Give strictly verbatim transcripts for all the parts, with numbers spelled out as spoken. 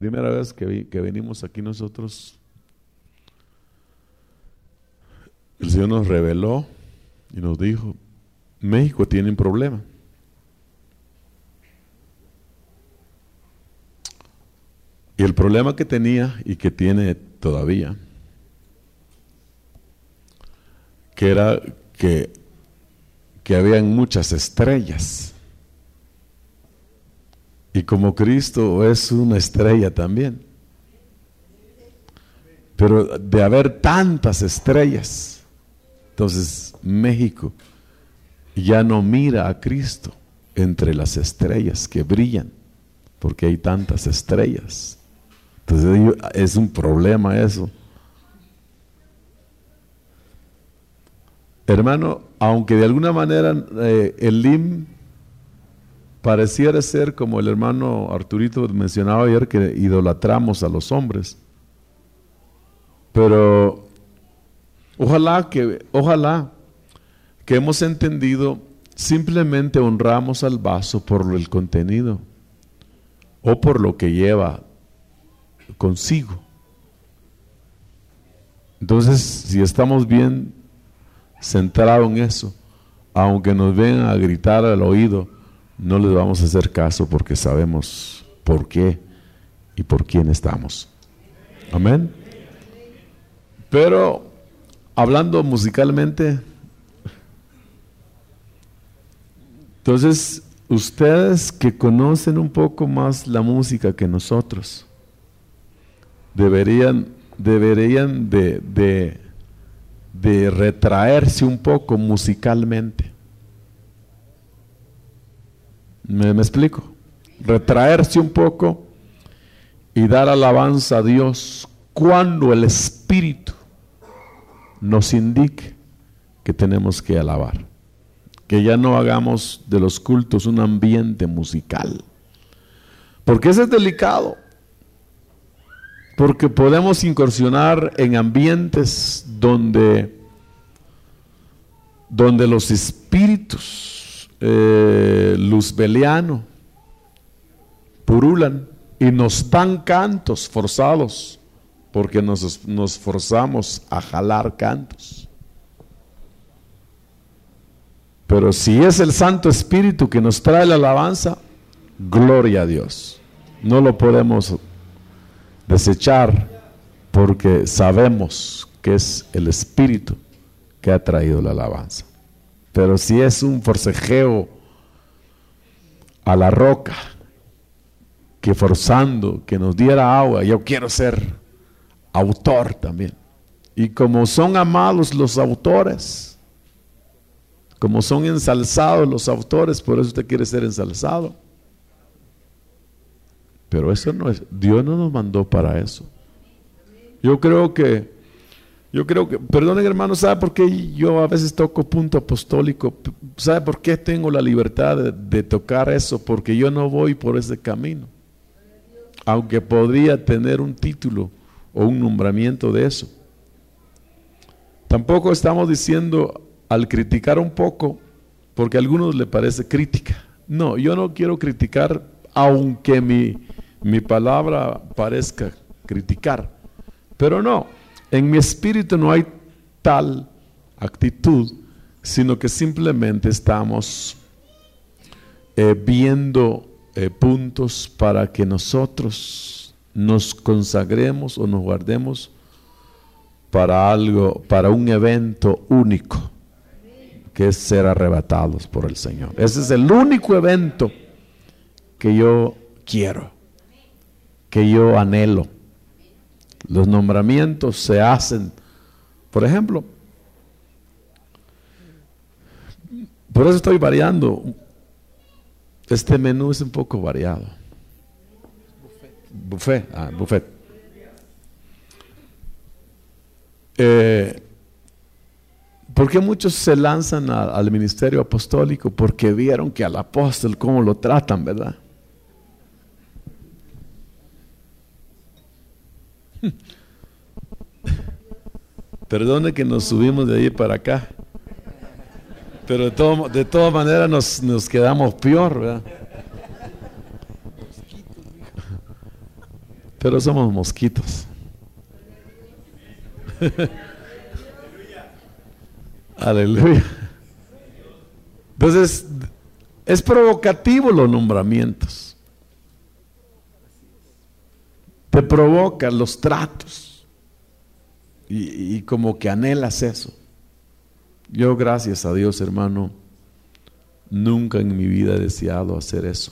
primera vez que, vi, que venimos aquí nosotros, el Señor nos reveló y nos dijo, México tiene un problema. Y el problema que tenía y que tiene todavía, que era que, que habían muchas estrellas. Y como Cristo es una estrella también. Pero de haber tantas estrellas, entonces México ya no mira a Cristo entre las estrellas que brillan, porque hay tantas estrellas. Entonces es un problema eso. Hermano, aunque de alguna manera eh, el I M S S pareciera ser como el hermano Arturito mencionaba ayer, que idolatramos a los hombres, pero ojalá que, ojalá que hemos entendido, simplemente honramos al vaso por el contenido o por lo que lleva consigo. Entonces, si estamos bien centrados en eso, aunque nos vengan a gritar al oído, no les vamos a hacer caso porque sabemos por qué y por quién estamos. Amén. Pero hablando musicalmente, entonces ustedes que conocen un poco más la música que nosotros, deberían, deberían de, de, de retraerse un poco musicalmente. ¿Me, me explico? Retraerse un poco y dar alabanza a Dios cuando el Espíritu nos indique que tenemos que alabar. Que ya no hagamos de los cultos un ambiente musical, porque eso es delicado. Porque podemos incursionar en ambientes donde, donde los espíritus eh, luzbelianos purulan y nos dan cantos forzados, porque nos, nos forzamos a jalar cantos. Pero si es el Santo Espíritu que nos trae la alabanza, gloria a Dios. No lo podemos desechar, porque sabemos que es el Espíritu que ha traído la alabanza. Pero si es un forcejeo a la roca, que forzando que nos diera agua, yo quiero ser autor también. Y como son amados los autores, como son ensalzados los autores, por eso usted quiere ser ensalzado. Pero eso no es, Dios no nos mandó para eso. Yo creo que, yo creo que, perdonen hermanos, ¿sabe por qué yo a veces toco punto apostólico? ¿Sabe por qué tengo la libertad de, de tocar eso? Porque yo no voy por ese camino. Aunque podría tener un título o un nombramiento de eso. Tampoco estamos diciendo al criticar un poco, porque a algunos le parece crítica. No, yo no quiero criticar, aunque mi, mi palabra parezca criticar. Pero no, en mi espíritu no hay tal actitud, sino que simplemente estamos eh, viendo eh, puntos para que nosotros nos consagremos o nos guardemos para algo, para un evento único, que es ser arrebatados por el Señor. Ese es el único evento que yo quiero, que yo anhelo. Los nombramientos se hacen, por ejemplo, por eso estoy variando. Este menú es un poco variado. Buffet, ah, buffet. Eh, ¿Por qué muchos se lanzan a, al ministerio apostólico? Porque vieron que al apóstol cómo lo tratan, ¿verdad? Perdone que nos subimos de ahí para acá, pero de, todo, de todas maneras nos, nos quedamos peor, ¿verdad? pero somos mosquitos. Aleluya. Entonces, es provocativo los nombramientos. Te provoca los tratos. Y, y como que anhelas eso. Yo, gracias a Dios, hermano, nunca en mi vida he deseado hacer eso.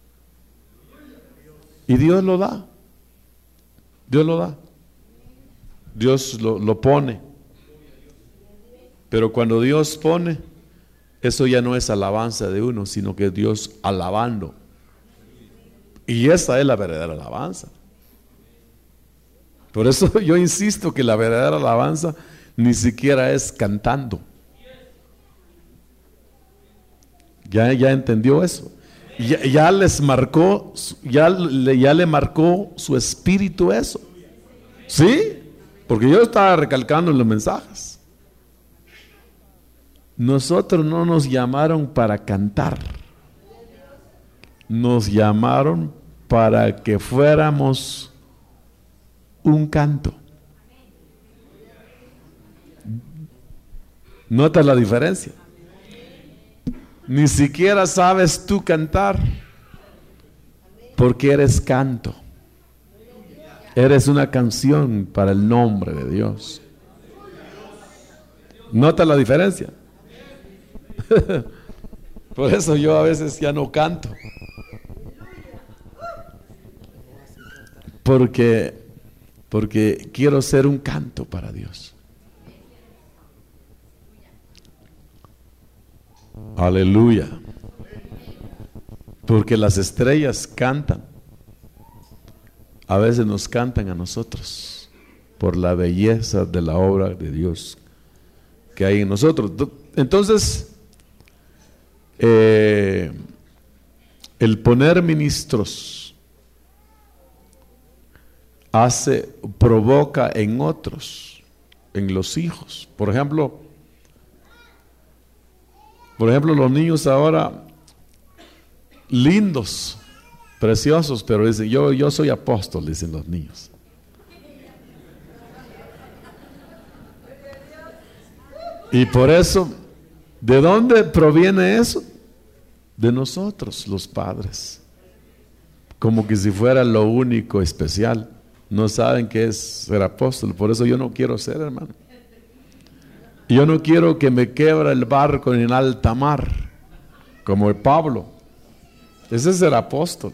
Y Dios lo da. Dios lo da. Dios lo, lo pone. Pero cuando Dios pone, eso ya no es alabanza de uno, sino que Dios alabando. Y esa es la verdadera alabanza. Por eso yo insisto que la verdadera alabanza ni siquiera es cantando. Ya, ya entendió eso. Ya, ya les marcó, ya le, ya le marcó su espíritu eso. ¿Sí? Porque yo estaba recalcando en los mensajes. Nosotros no nos llamaron para cantar. Nos llamaron para que fuéramos un canto. ¿Nota la diferencia? Ni siquiera sabes tú cantar porque eres canto. Eres una canción para el nombre de Dios. ¿Nota la diferencia? Por eso yo a veces ya no canto. Porque, porque quiero ser un canto para Dios. Aleluya. Porque las estrellas cantan. A veces nos cantan a nosotros por la belleza de la obra de Dios que hay en nosotros. Entonces, eh, el poner ministros hace, provoca en otros, en los hijos. Por ejemplo, por ejemplo, los niños ahora, lindos, preciosos, pero dicen, yo, yo soy apóstol, dicen los niños. Y por eso, ¿de dónde proviene eso? De nosotros, los padres. Como que si fuera lo único especial. No saben qué es ser apóstol. Por eso yo no quiero ser, hermano. Yo no quiero que me quebra el barco en alta mar, como el Pablo. Ese es ser apóstol.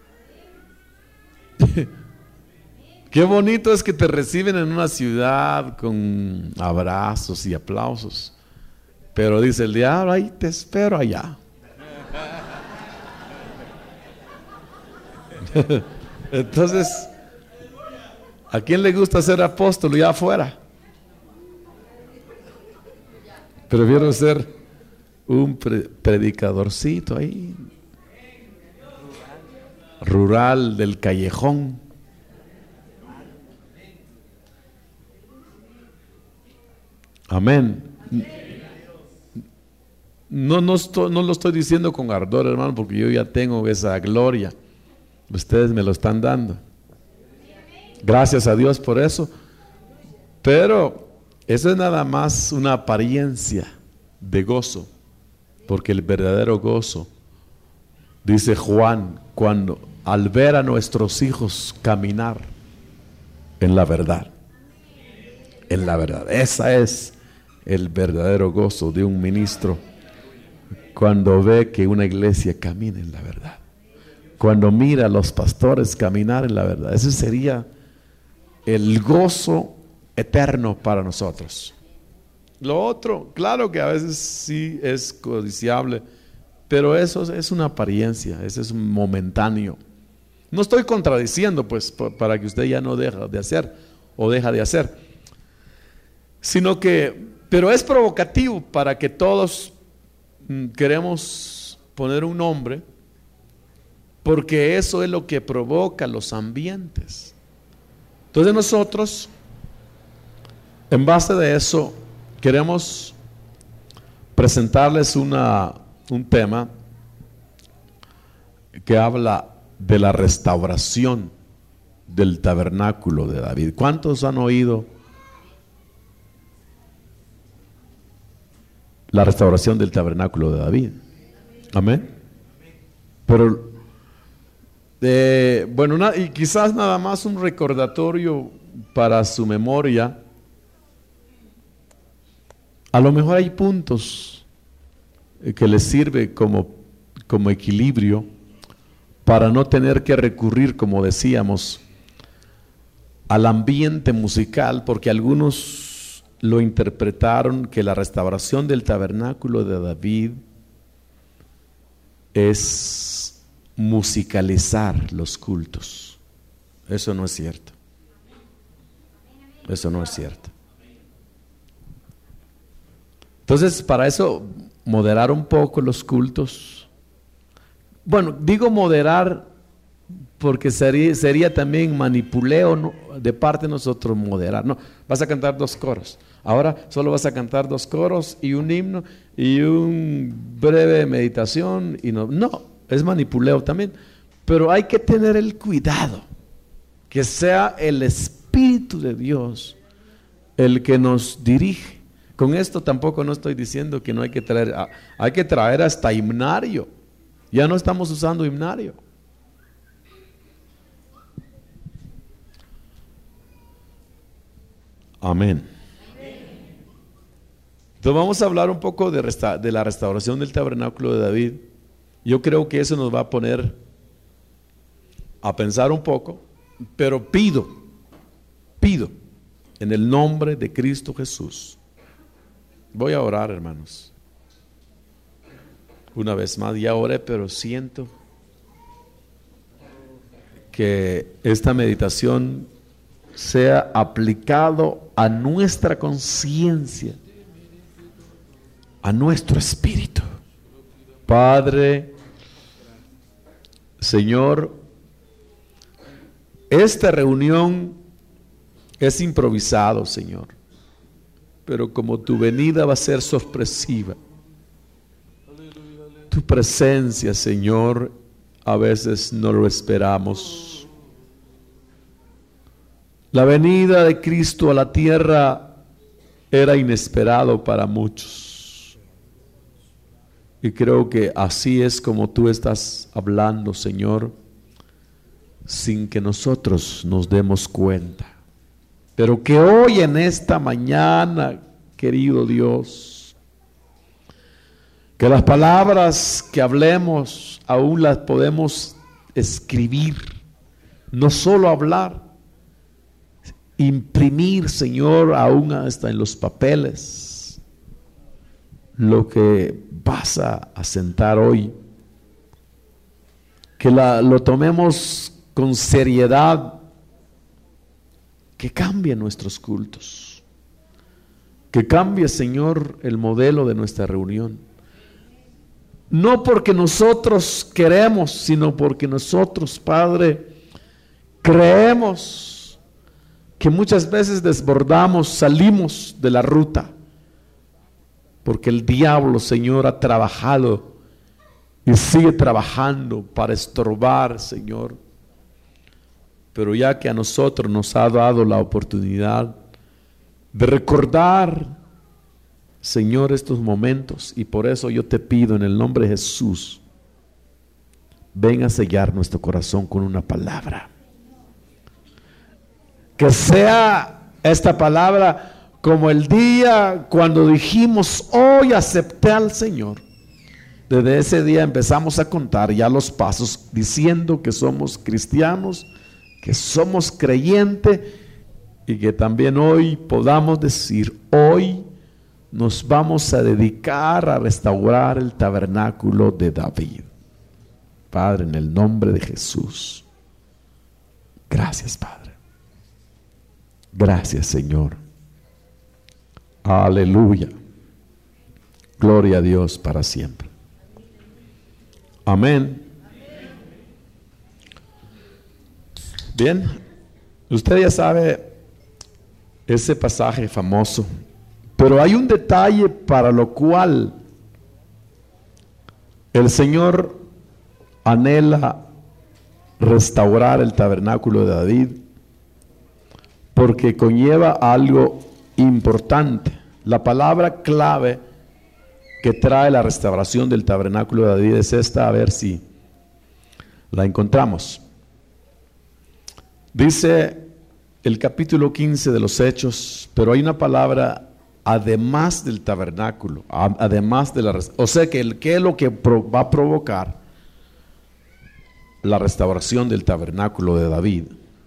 Qué bonito es que te reciben en una ciudad con abrazos y aplausos. Pero dice el diablo, ahí te espero allá. Entonces, ¿a quién le gusta ser apóstol ya afuera? Prefiero ser un pre- predicadorcito ahí, rural del callejón. Amén. No, no, estoy, no lo estoy diciendo con ardor, hermano, porque yo ya tengo esa gloria. Ustedes me lo están dando. Gracias a Dios por eso. Pero eso es nada más una apariencia de gozo, porque el verdadero gozo, dice Juan, cuando al ver a nuestros hijos caminar en la verdad, en la verdad, esa es el verdadero gozo de un ministro, cuando ve que una iglesia camina en la verdad, cuando mira a los pastores caminar en la verdad. Ese sería el gozo eterno para nosotros. Lo otro, claro que a veces sí es codiciable, pero eso es una apariencia, eso es momentáneo. No estoy contradiciendo, pues, para que usted ya no deja de hacer o deja de hacer, sino que, pero es provocativo para que todos mm, queremos poner un nombre, porque eso es lo que provoca los ambientes. Entonces nosotros, en base de eso, queremos presentarles una, un tema que habla de la restauración del tabernáculo de David. ¿Cuántos han oído la restauración del tabernáculo de David? Amén. Pero, eh, bueno, na, y quizás nada más un recordatorio para su memoria. A lo mejor hay puntos que les sirve como, como equilibrio para no tener que recurrir, como decíamos, al ambiente musical, porque algunos lo interpretaron que la restauración del tabernáculo de David es musicalizar los cultos. Eso no es cierto. Eso no es cierto. Entonces, para eso, moderar un poco los cultos. Bueno, digo moderar porque sería, sería también manipuleo, ¿no?, de parte de nosotros moderar. No, vas a cantar dos coros. Ahora solo vas a cantar dos coros y un himno y un breve meditación. Y no, no, es manipuleo también. Pero hay que tener el cuidado que sea el Espíritu de Dios el que nos dirige. Con esto tampoco no estoy diciendo que no hay que traer, hay que traer hasta himnario. Ya no estamos usando himnario. Amén. Entonces vamos a hablar un poco de, resta- de la restauración del tabernáculo de David. Yo creo que eso nos va a poner a pensar un poco, pero pido, pido en el nombre de Cristo Jesús. Voy a orar, hermanos. Una vez más, ya oré, pero siento que esta meditación sea aplicado a nuestra conciencia, a nuestro espíritu. Padre, Señor, esta reunión es improvisado, Señor, pero como tu venida va a ser sorpresiva, tu presencia, Señor, a veces no lo esperamos. La venida de Cristo a la tierra era inesperado para muchos. Y creo que así es como tú estás hablando, Señor, sin que nosotros nos demos cuenta. Pero que hoy en esta mañana, querido Dios, que las palabras que hablemos aún las podemos escribir, no solo hablar, imprimir, Señor, aún hasta en los papeles, lo que vas a asentar hoy, que la, lo tomemos con seriedad, que cambie nuestros cultos, que cambie, Señor, el modelo de nuestra reunión, no porque nosotros queremos, sino porque nosotros, Padre, creemos que muchas veces desbordamos, salimos de la ruta, porque el diablo, Señor, ha trabajado y sigue trabajando para estorbar, Señor. Pero ya que a nosotros nos ha dado la oportunidad de recordar, Señor, estos momentos, y por eso yo te pido en el nombre de Jesús, ven a sellar nuestro corazón con una palabra. Que sea esta palabra como el día cuando dijimos, hoy acepté al Señor. Desde ese día empezamos a contar ya los pasos, diciendo que somos cristianos, que somos creyentes, y que también hoy podamos decir, hoy nos vamos a dedicar a restaurar el tabernáculo de David. Padre, en el nombre de Jesús, gracias, Padre. Gracias, Señor. Aleluya. Gloria a Dios para siempre. Amén. Bien, usted ya sabe ese pasaje famoso, pero hay un detalle para lo cual el Señor anhela restaurar el tabernáculo de David, porque conlleva algo importante. La palabra clave que trae la restauración del tabernáculo de David es esta, a ver si la encontramos. Dice el capítulo quince de los Hechos, pero hay una palabra además del tabernáculo, además de la restauración. O sea que el, ¿qué es lo que pro, va a provocar la restauración del tabernáculo de David?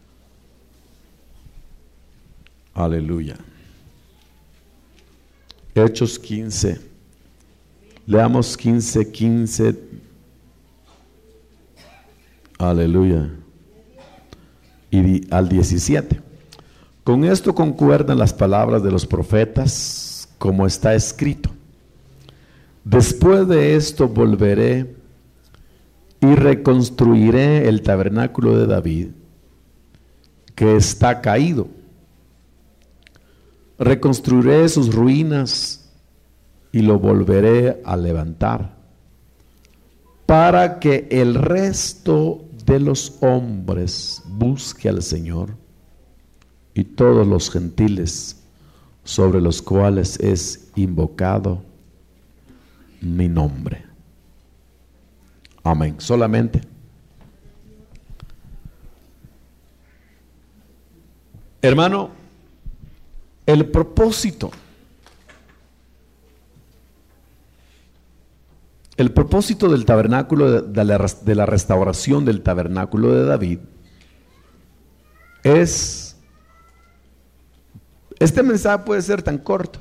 Aleluya. Hechos quince. Leamos quince, quince. Aleluya. Y al diecisiete. Con esto concuerdan las palabras de los profetas, como está escrito: después de esto volveré y reconstruiré el tabernáculo de David, que está caído. Reconstruiré sus ruinas y lo volveré a levantar, para que el resto de los hombres busque al Señor, y todos los gentiles sobre los cuales es invocado mi nombre. Amén. Solamente. Hermano, el propósito, el propósito del tabernáculo, de la, de la restauración del tabernáculo de David, es, este mensaje puede ser tan corto,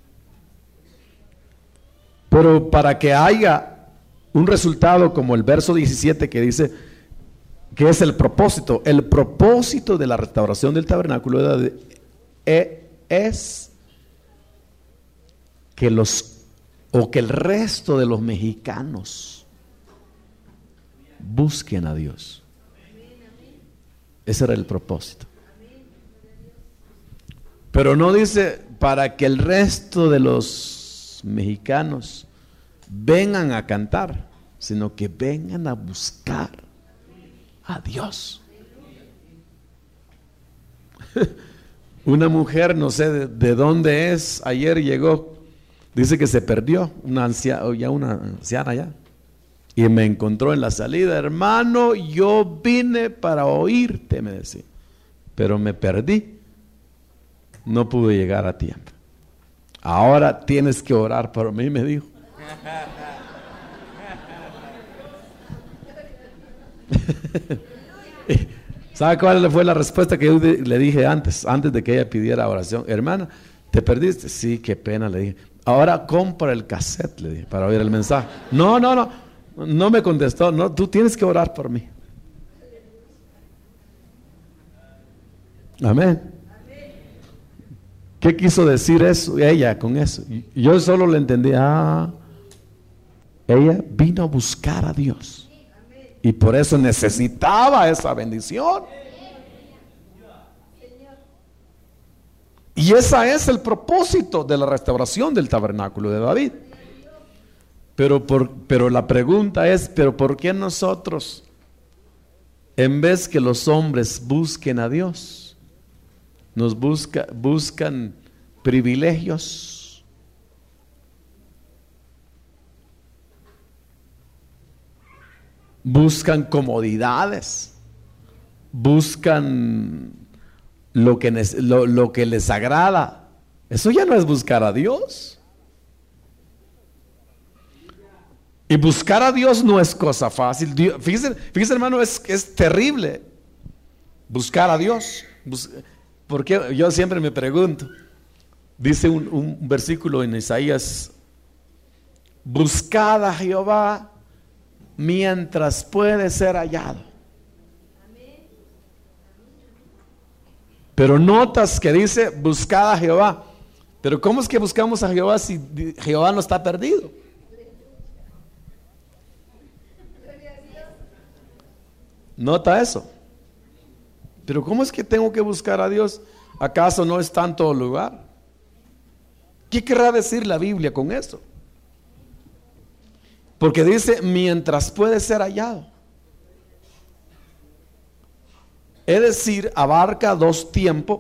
pero para que haya un resultado como el verso diecisiete que dice que es el propósito, el propósito de la restauración del tabernáculo de David es que los o que el resto de los mexicanos busquen a Dios. Ese era el propósito. Pero no dice para que el resto de los mexicanos vengan a cantar, sino que vengan a buscar a Dios. Una mujer, no sé de, de dónde es, ayer llegó, dice que se perdió, una anciana, ya una anciana ya, y me encontró en la salida: hermano, yo vine para oírte, me decía, pero me perdí, no pude llegar a tiempo. Ahora tienes que orar por mí, me dijo. ¿Sabe cuál fue la respuesta que yo le dije antes? Antes de que ella pidiera oración. Hermana, ¿te perdiste? Sí, qué pena, le dije. Ahora compra el cassette, le dije, para oír el mensaje. No, no, no, no me contestó. No, tú tienes que orar por mí. Amén. ¿Qué quiso decir eso? Ella con eso. Yo solo le entendí. Ah, ella vino a buscar a Dios. Y por eso necesitaba esa bendición. Y ese es el propósito de la restauración del tabernáculo de David. Pero, por, pero la pregunta es, ¿pero por qué nosotros, en vez que los hombres busquen a Dios, nos busca, buscan privilegios? Buscan comodidades, buscan lo que, lo, lo que les agrada. Eso ya no es buscar a Dios. Y buscar a Dios no es cosa fácil. Dios, fíjese, fíjese, hermano, es, es terrible buscar a Dios. Bus, porque yo siempre me pregunto, dice un, un versículo en Isaías: buscad a Jehová mientras puede ser hallado. Pero notas que dice buscad a Jehová. Pero ¿cómo es que buscamos a Jehová si Jehová no está perdido? Nota eso. Pero ¿cómo es que tengo que buscar a Dios? ¿Acaso no está en todo lugar? ¿Qué querrá decir la Biblia con eso? Porque dice mientras puede ser hallado. Es decir, abarca dos tiempos,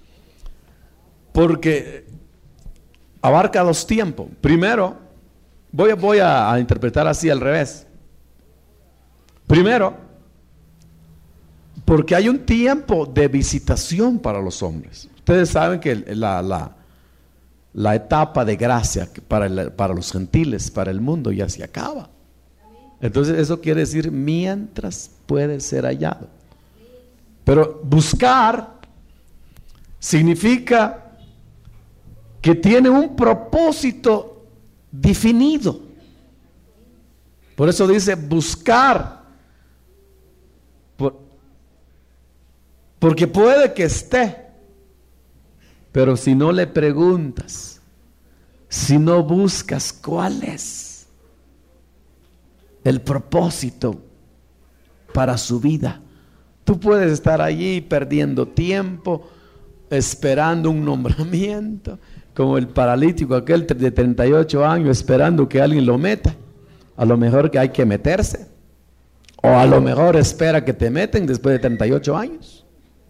porque abarca dos tiempos. Primero, voy, voy a, a interpretar así al revés. Primero, porque hay un tiempo de visitación para los hombres. Ustedes saben que la, la, la etapa de gracia para, el, para los gentiles, para el mundo, ya se acaba. Entonces eso quiere decir mientras puede ser hallado. Pero buscar significa que tiene un propósito definido. Por eso dice buscar. Por, porque puede que esté, pero si no le preguntas, si no buscas cuál es el propósito para su vida, tú puedes estar allí perdiendo tiempo, esperando un nombramiento, como el paralítico aquel de treinta y ocho años esperando que alguien lo meta. A lo mejor que hay que meterse, o a lo mejor espera que te meten después de treinta y ocho años.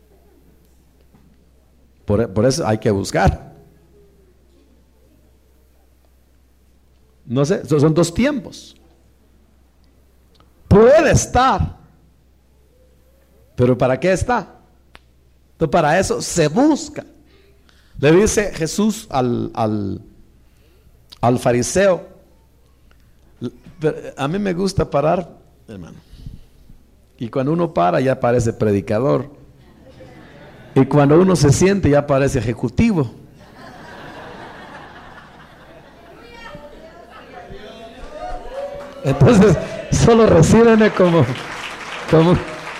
Por, por eso hay que buscar. No sé, son dos tiempos. Puede estar, pero ¿para qué está? Entonces para eso se busca. Le dice Jesús al, al, al fariseo. A mí me gusta parar, hermano, y cuando uno para ya parece predicador, y cuando uno se siente ya parece ejecutivo. Entonces solo reciben como, como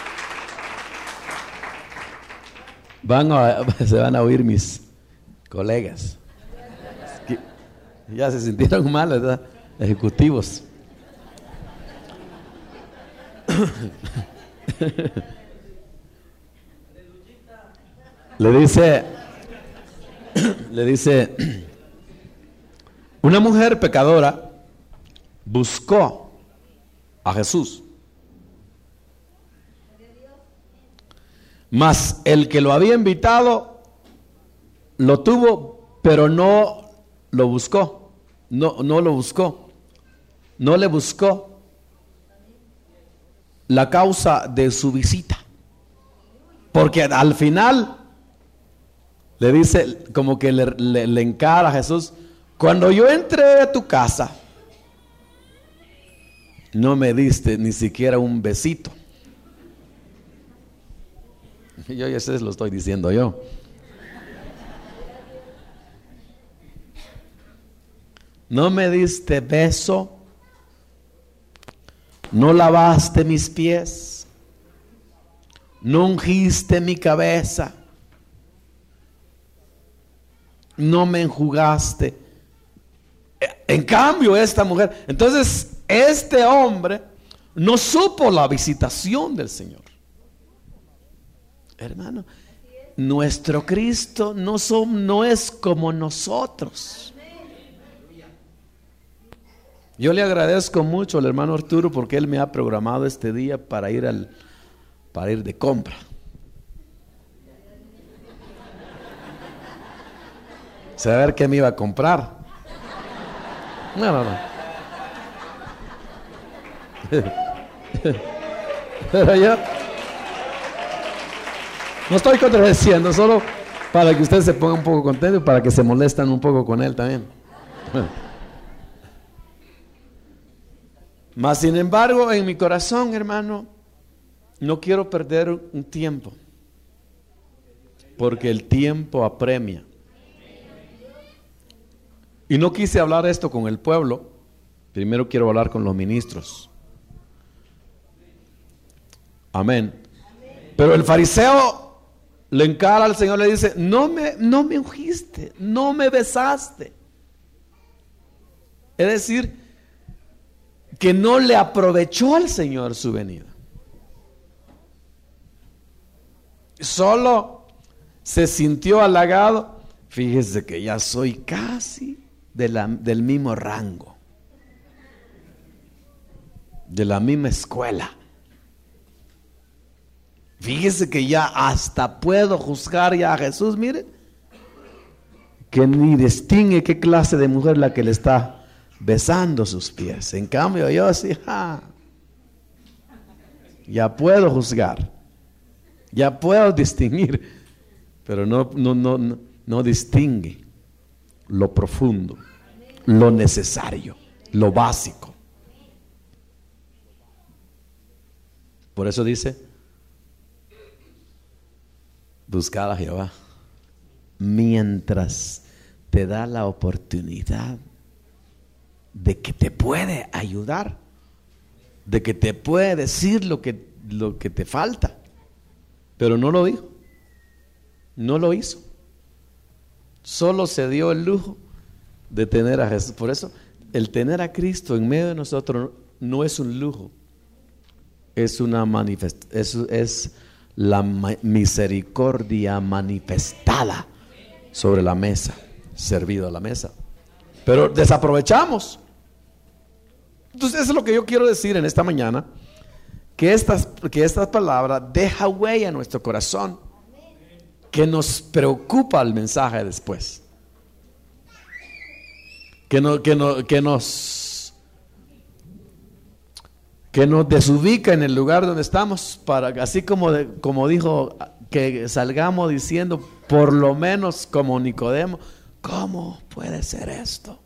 van a, se van a oír mis colegas que ya se sintieron mal, ¿verdad? Ejecutivos. Le dice, le dice, una mujer pecadora buscó a Jesús, mas el que lo había invitado lo tuvo, pero no lo buscó, no, no lo buscó, no le buscó la causa de su visita, porque al final le dice, como que le, le, le encara a Jesús: cuando yo entré a tu casa, no me diste ni siquiera un besito. Yo ya sé, lo estoy diciendo yo. No me diste beso, no lavaste mis pies, no ungiste mi cabeza, no me enjugaste. En cambio esta mujer, entonces este hombre no supo la visitación del Señor. Hermano, nuestro Cristo no, son, no es como nosotros. Yo le agradezco mucho al hermano Arturo porque él me ha programado este día para ir al, para ir de compra. Saber qué me iba a comprar. No, no, no. Pero yo no estoy contradiciendo, solo para que usted se ponga un poco contento y para que se molestan un poco con él también. Mas sin embargo, en mi corazón, hermano, no quiero perder un tiempo, porque el tiempo apremia. Y no quise hablar esto con el pueblo, primero quiero hablar con los ministros. Amén. Pero el fariseo le encara al Señor, le dice: no me, no me ungiste, no me besaste. Es decir, que no le aprovechó al Señor su venida. Solo se sintió halagado. Fíjese que ya soy casi de la, del mismo rango, de la misma escuela. Fíjese que ya hasta puedo juzgar ya a Jesús, mire, que ni distingue qué clase de mujer la que le está besando sus pies. En cambio yo sí, ja, ya puedo juzgar, ya puedo distinguir, pero no, no, no, no, no distingue lo profundo, lo necesario, lo básico. Por eso dice, buscar a Jehová mientras te da la oportunidad de que te puede ayudar, de que te puede decir lo que, lo que te falta. Pero no lo dijo, no lo hizo. Solo se dio el lujo de tener a Jesús. Por eso el tener a Cristo en medio de nosotros no es un lujo, es una manifestación, es, es la ma- misericordia manifestada sobre la mesa, servido a la mesa. Pero desaprovechamos. Entonces eso es lo que yo quiero decir en esta mañana, que estas, que esta palabra deja huella en nuestro corazón, que nos preocupa el mensaje después, que, no, que, no, que nos que nos desubica en el lugar donde estamos, para así como, de, como dijo, que salgamos diciendo, por lo menos como Nicodemo, ¿cómo puede ser esto?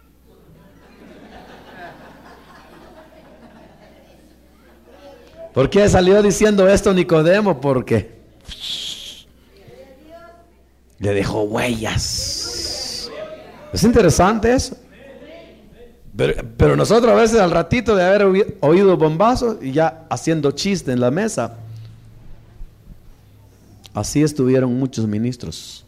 ¿Por qué salió diciendo esto Nicodemo? Porque le dejó huellas. Es interesante eso. Pero, pero nosotros a veces al ratito de haber oído bombazos y ya haciendo chiste en la mesa. Así estuvieron muchos ministros.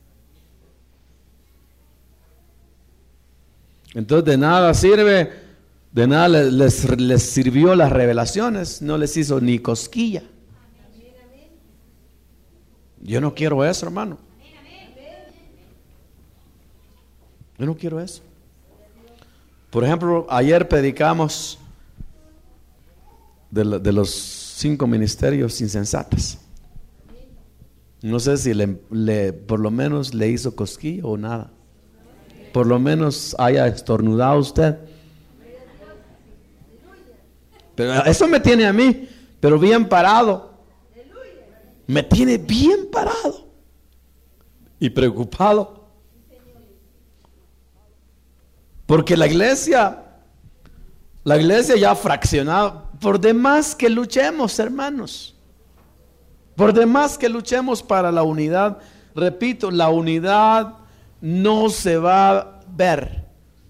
Entonces de nada sirve, de nada les, les, les sirvió las revelaciones, no les hizo ni cosquilla. Yo no quiero eso, hermano. Yo no quiero eso. Por ejemplo, ayer predicamos de, de los cinco ministerios insensatos. No sé si le, le, por lo menos le hizo cosquilla o nada. Por lo menos haya estornudado usted. Pero eso me tiene a mí, pero bien parado. Me tiene bien parado y preocupado. Porque la iglesia, la iglesia ya ha fraccionado. Por demás que luchemos, hermanos. Por demás que luchemos para la unidad. Repito, la unidad no se va a ver.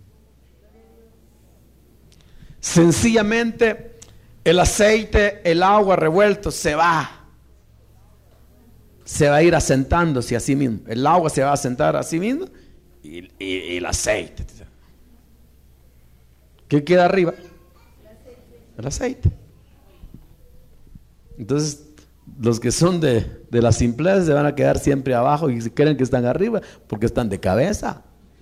Sencillamente el aceite, el agua revuelto se va. Se va a ir asentándose a sí mismo. El agua se va a asentar a sí mismo y, y, y el aceite. ¿Qué queda arriba? El aceite. Entonces, los que son de, de la simpleza se van a quedar siempre abajo y creen que están arriba porque están de cabeza.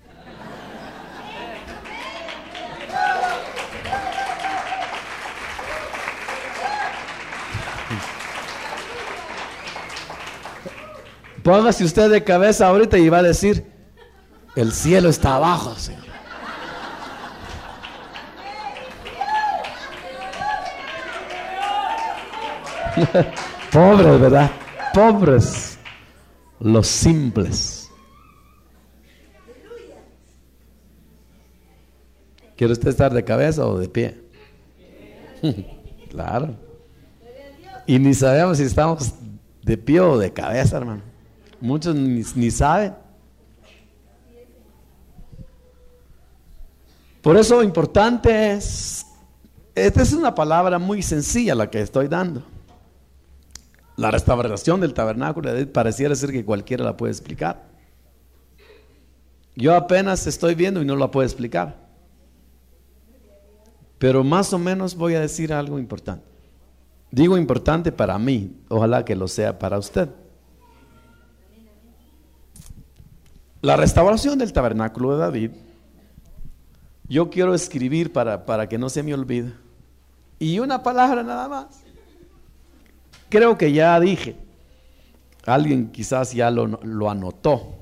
Póngase usted de cabeza ahorita y va a decir, el cielo está abajo, Señor. Pobres, ¿verdad? Pobres, los simples. ¿Quiere usted estar de cabeza o de pie? Claro. Y ni sabemos si estamos de pie o de cabeza, hermano. Muchos ni, ni saben. Por eso lo importante es, esta es una palabra muy sencilla la que estoy dando. La restauración del tabernáculo pareciera ser que cualquiera la puede explicar. Yo apenas estoy viendo y no la puedo explicar. Pero más o menos voy a decir algo importante. Digo importante para mí, ojalá que lo sea para usted. La restauración del tabernáculo de David, yo quiero escribir para, para que no se me olvide. Y una palabra nada más. creo que ya dije. Alguien quizás ya lo, lo anotó.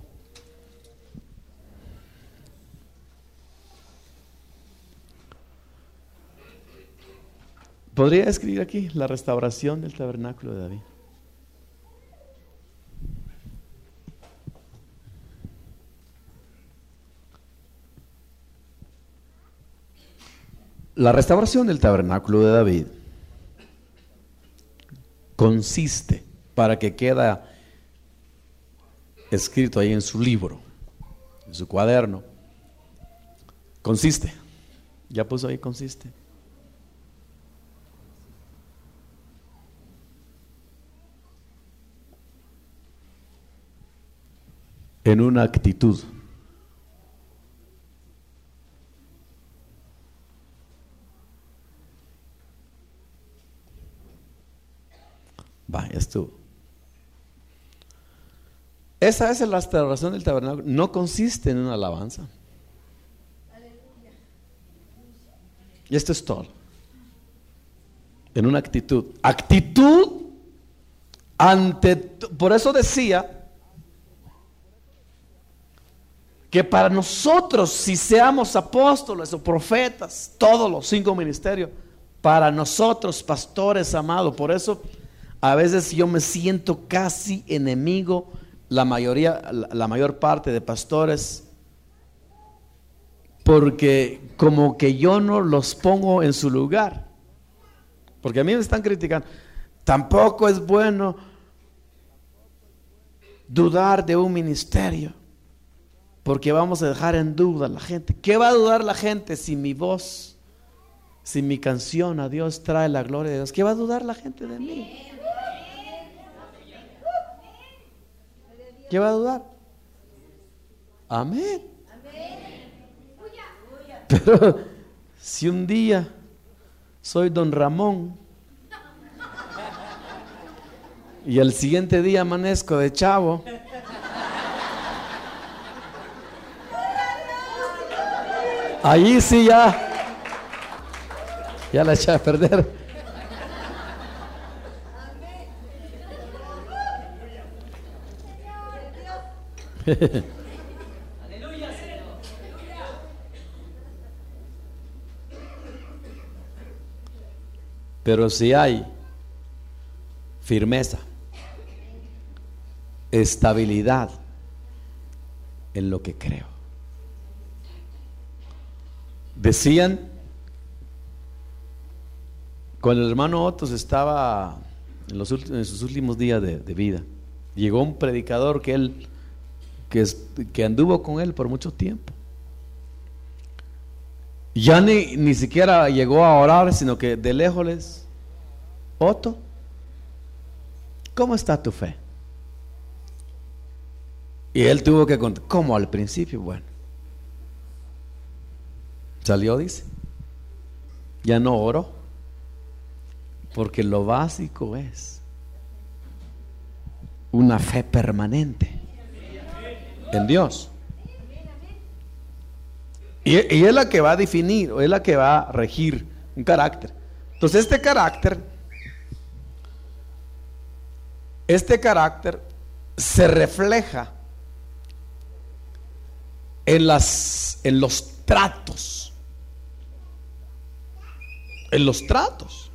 ¿Podría escribir aquí la restauración del tabernáculo de David? La restauración del tabernáculo de David consiste, para que quede escrito ahí en su libro, en su cuaderno, consiste, ya puso ahí consiste, en una actitud. Va, ya estuvo. Esa es la restauración del tabernáculo. No consiste en una alabanza. Y esto es todo. En una actitud. Actitud ante. Por eso decía que para nosotros, si seamos apóstoles o profetas, todos los cinco ministerios, para nosotros, pastores amados, por eso a veces yo me siento casi enemigo, la mayoría, la mayor parte de pastores, porque como que yo no los pongo en su lugar, porque a mí me están criticando. Tampoco es bueno dudar de un ministerio, porque vamos a dejar en duda a la gente. ¿Qué va a dudar la gente si mi voz, si mi canción a Dios trae la gloria de Dios? ¿Qué va a dudar la gente de mí? ¿Qué va a dudar? Amén. Pero si un día soy don Ramón y el siguiente día amanezco de chavo, allí sí ya ya la eché a perder. Pero si hay firmeza, estabilidad en lo que creo. Decían, cuando el hermano Otos estaba en, los, en sus últimos días de, de vida, llegó un predicador que él que, que anduvo con él por mucho tiempo. Ya ni, ni siquiera llegó a orar, sino que de lejos les: Otto, ¿cómo está tu fe? Y él tuvo que contar, ¿cómo al principio? Bueno, salió, dice, ya no oró, porque lo básico es una fe permanente en Dios. Y, y es la que va a definir, o es la que va a regir un carácter. Entonces este carácter, este carácter se refleja en las, en los tratos, en los tratos.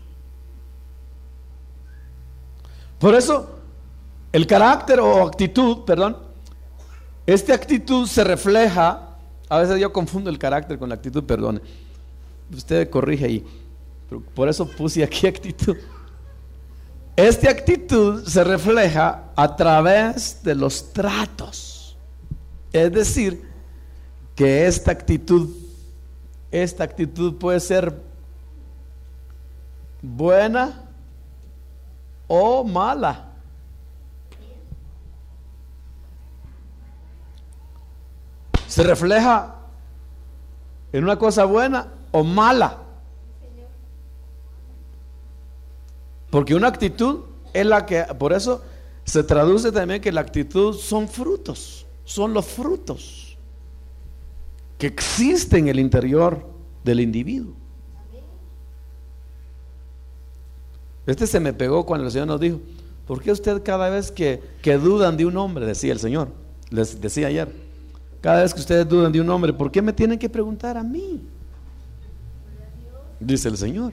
Por eso el carácter o actitud, perdón, esta actitud se refleja. A veces yo confundo el carácter con la actitud, perdone. Usted corrige ahí. Pero por eso puse aquí actitud. Esta actitud se refleja a través de los tratos. Es decir, que esta actitud, esta actitud puede ser buena o mala. Se refleja en una cosa buena o mala. Porque una actitud es la que, por eso se traduce también que la actitud son frutos, son los frutos que existen en el interior del individuo. Este se me pegó cuando el Señor nos dijo: ¿por qué usted cada vez que, que dudan de un hombre, decía el Señor, les decía ayer, cada vez que ustedes dudan de un hombre, ¿por qué me tienen que preguntar a mí? Dice el Señor.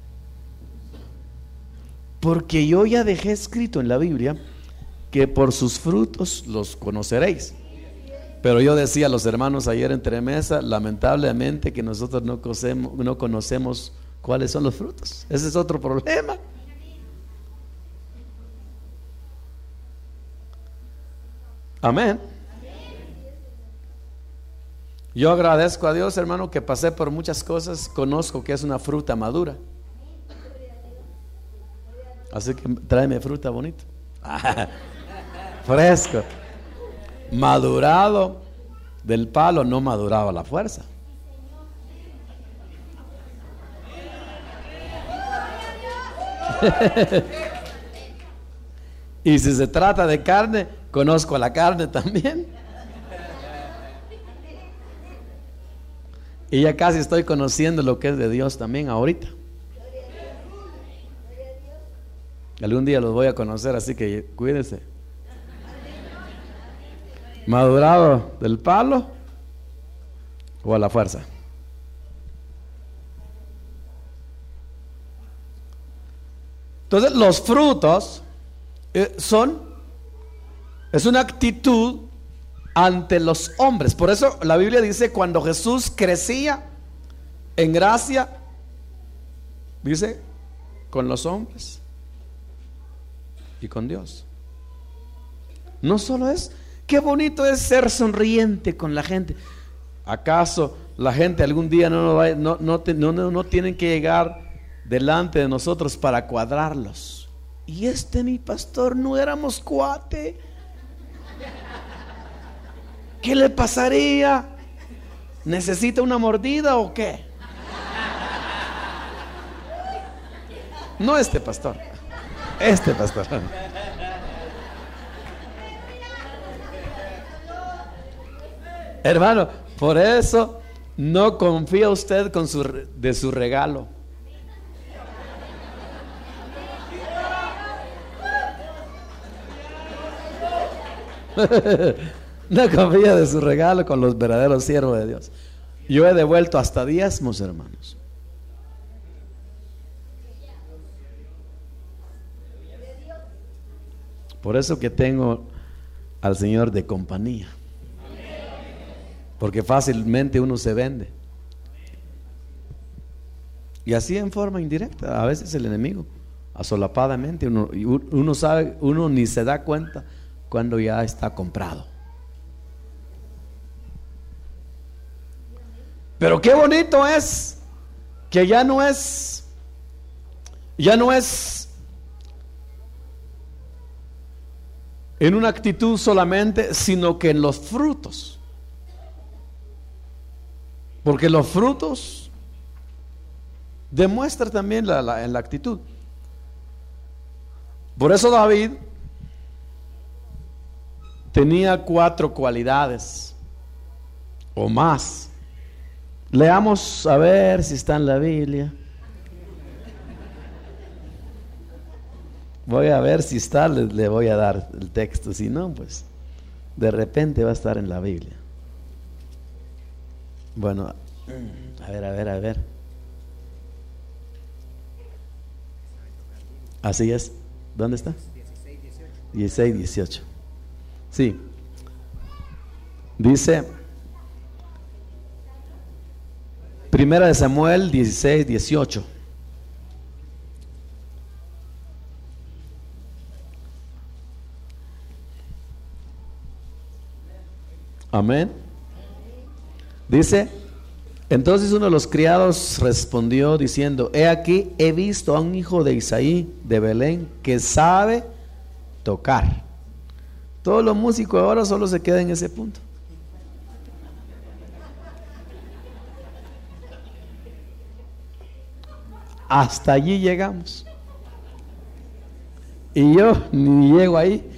Porque yo ya dejé escrito en la Biblia que por sus frutos los conoceréis. Pero yo decía a los hermanos ayer entre mesa, lamentablemente que nosotros no conocemos, no conocemos cuáles son los frutos. Ese es otro problema. Amén. Yo agradezco a Dios, hermano, que pasé por muchas cosas. Conozco que es una fruta madura. Así que tráeme fruta bonita. Fresco. Madurado del palo, no maduraba la fuerza. Y si se trata de carne, conozco la carne también. Y ya casi estoy conociendo lo que es de Dios también ahorita. Algún día los voy a conocer, así que cuídense. ¿Madurado del palo o a la fuerza? Entonces los frutos eh, son, es una actitud ante los hombres. Por eso la Biblia dice, cuando Jesús crecía en gracia, dice, con los hombres y con Dios. No solo es, qué bonito es ser sonriente con la gente. ¿Acaso la gente algún día no, no, no, no, no, no, no tienen que llegar delante de nosotros para cuadrarlos? Y este mi pastor, no éramos cuate. ¿Qué le pasaría? ¿Necesita una mordida o qué? No este pastor, este pastor. Hermano, por eso no confía usted con su, de su regalo. No confía de su regalo con los verdaderos siervos de Dios. Yo he devuelto hasta diezmos, hermanos. Por eso que tengo al Señor de compañía. Porque fácilmente uno se vende. Y así en forma indirecta, a veces el enemigo, asolapadamente, uno, uno sabe, uno ni se da cuenta cuando ya está comprado. Pero qué bonito es que ya no es, ya no es en una actitud solamente, sino que en los frutos. Porque los frutos demuestran también la, la, en la actitud. Por eso David tenía cuatro cualidades o más. Leamos a ver si está en la Biblia. Voy a ver si está, le, le voy a dar el texto. Si no, pues de repente va a estar en la Biblia. Bueno, a ver, a ver, a ver. Así es. ¿Dónde está? dieciséis, dieciocho. Sí. Dice Primera de Samuel dieciséis, dieciocho. Amén. Dice, entonces uno de los criados respondió diciendo, he aquí, he visto a un hijo de Isaí de Belén que sabe tocar. Todos los músicos ahora solo se quedan en ese punto. Hasta allí llegamos. Y yo ni llego ahí.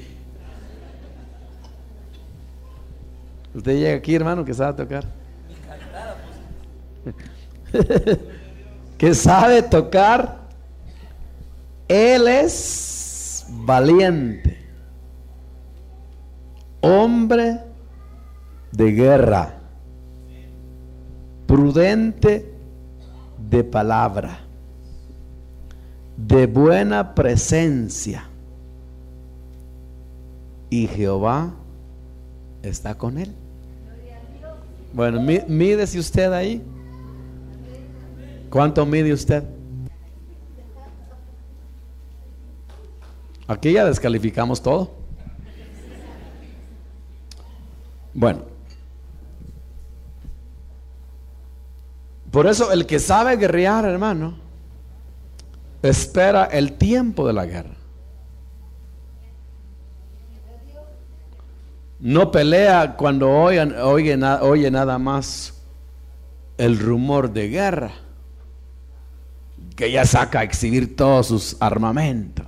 Usted llega aquí, hermano, que sabe tocar. Que sabe tocar Él es valiente, hombre de guerra, prudente de palabra, de buena presencia, y Jehová está con él. Bueno, mí- mídese usted ahí. ¿Cuánto mide usted? Aquí ya descalificamos todo. Bueno, por eso el que sabe guerrear, hermano, espera el tiempo de la guerra. No pelea cuando oye, oye, oye nada más el rumor de guerra, que ya saca a exhibir todos sus armamentos.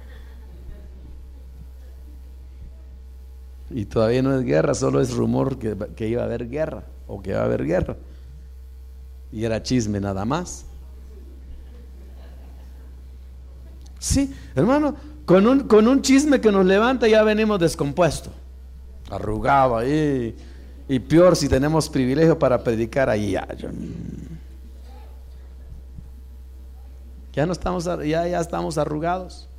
Y todavía no es guerra, solo es rumor que, que iba a haber guerra o que va a haber guerra. Y era chisme nada más. Sí, hermano, con un, con un chisme que nos levanta ya venimos descompuestos, arrugado ahí. Y peor si tenemos privilegio para predicar ahí, ya, yo, ya no estamos, ya, ya estamos arrugados.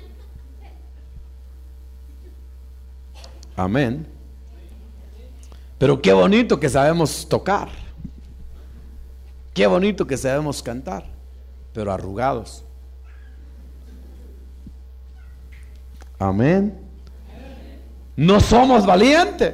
Amén. Pero qué bonito que sabemos tocar, qué bonito que sabemos cantar, pero arrugados. Amén. No somos valientes.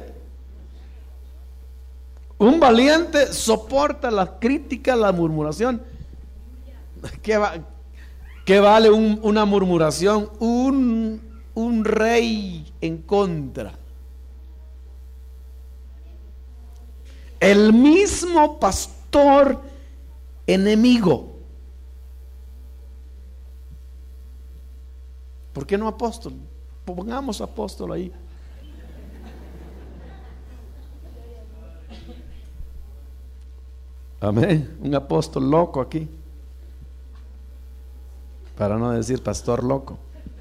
Un valiente soporta la crítica, la murmuración. ¿Qué, va, qué vale un, una murmuración? Un, un rey en contra. El mismo pastor enemigo. ¿Por qué no apóstol? Pongamos apóstol ahí. Amén. Un apóstol loco aquí, para no decir pastor loco.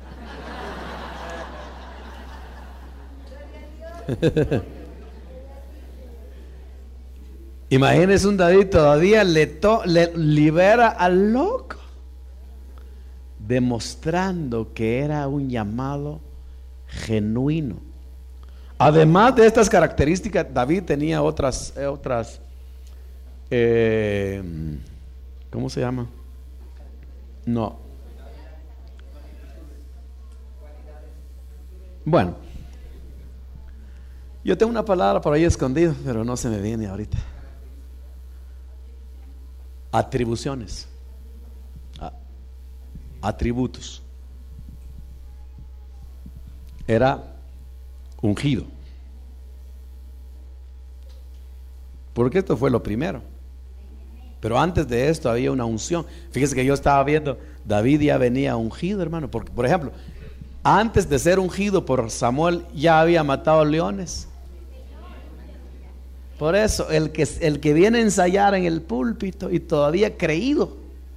Imagínese un David todavía le, to, le libera al loco, demostrando que era un llamado genuino. Además de estas características, David tenía otras, eh, otras eh, ¿cómo se llama? No. Bueno, yo tengo una palabra por ahí escondida, pero no se me viene ahorita. Atribuciones, atributos. Era ungido, porque esto fue lo primero. Pero antes de esto había una unción. Fíjese que yo estaba viendo, David ya venía ungido, hermano. Porque, por ejemplo, antes de ser ungido por Samuel, ya había matado leones. Por eso, el que, el que viene a ensayar en el púlpito y todavía creído,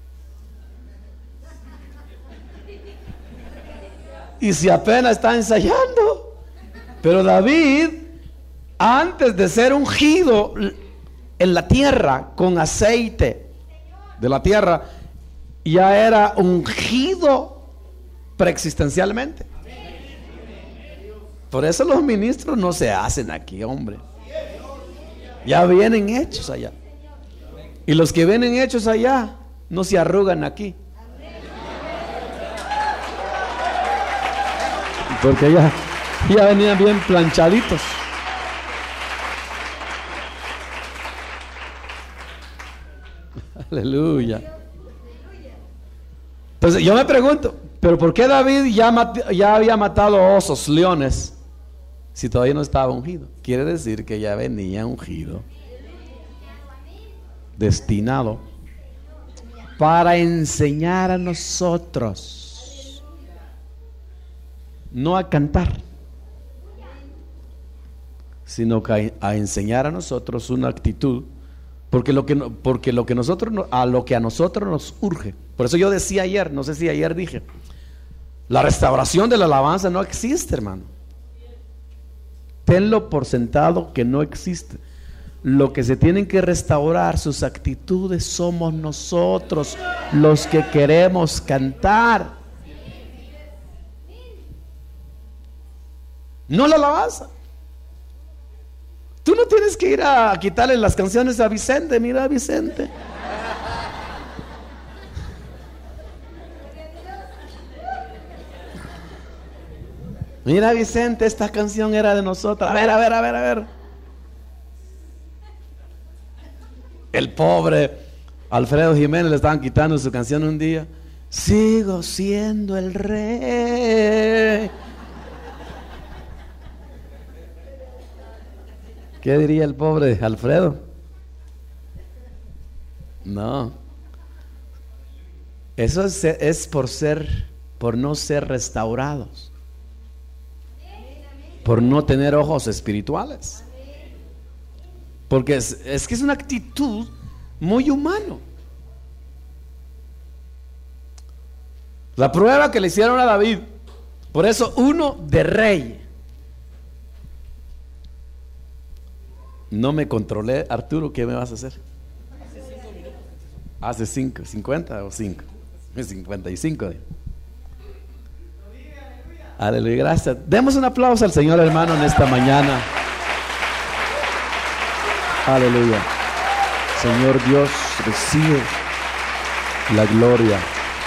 y si apenas está ensayando. Pero David, antes de ser ungido en la tierra con aceite de la tierra, ya era ungido preexistencialmente. Por eso los ministros no se hacen aquí, hombre. Ya vienen hechos allá. Y los que vienen hechos allá no se arrugan aquí, porque ya, ya venían bien planchaditos. Aleluya. Entonces yo me pregunto, ¿pero por qué David ya, mat- ya había matado osos, leones, si todavía no estaba ungido? Quiere decir que ya venía ungido, destinado para enseñar a nosotros, no a cantar, sino que a, a enseñar a nosotros una actitud. Porque lo que, porque lo que nosotros, a lo que a nosotros nos urge. Por eso yo decía ayer, no sé si ayer dije, La restauración de la alabanza no existe, hermano. Tenlo por sentado que no existe. Lo que se tienen que restaurar sus actitudes somos nosotros, los que queremos cantar. No la alabanza. Tú no tienes que ir a quitarle las canciones a Vicente. Mira a Vicente. Mira Vicente, esta canción era de nosotros. A ver, a ver, a ver, a ver. El pobre Alfredo Jiménez le estaban quitando su canción un día. Sigo siendo el rey. ¿Qué diría el pobre Alfredo? No. Eso es, es por ser, por no ser restaurados, por no tener ojos espirituales. Porque es, es que es una actitud muy humano. La prueba que le hicieron a David, por eso uno de rey. No me controlé, Arturo, ¿qué me vas a hacer? Hace cinco, cincuenta o cinco, cincuenta y cinco. Aleluya, gracias. Demos un aplauso al Señor, hermano, en esta mañana. Aleluya. Señor Dios, recibe la gloria.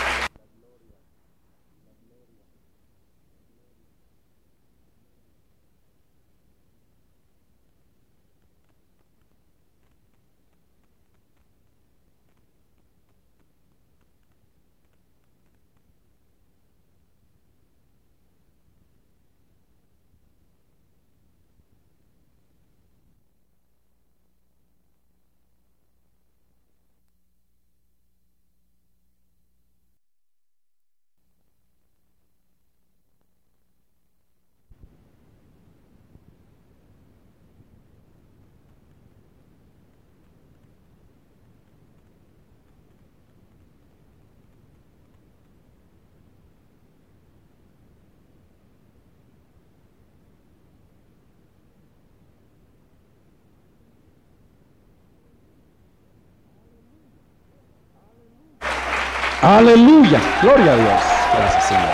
Aleluya, gloria a Dios. Gracias, Señor.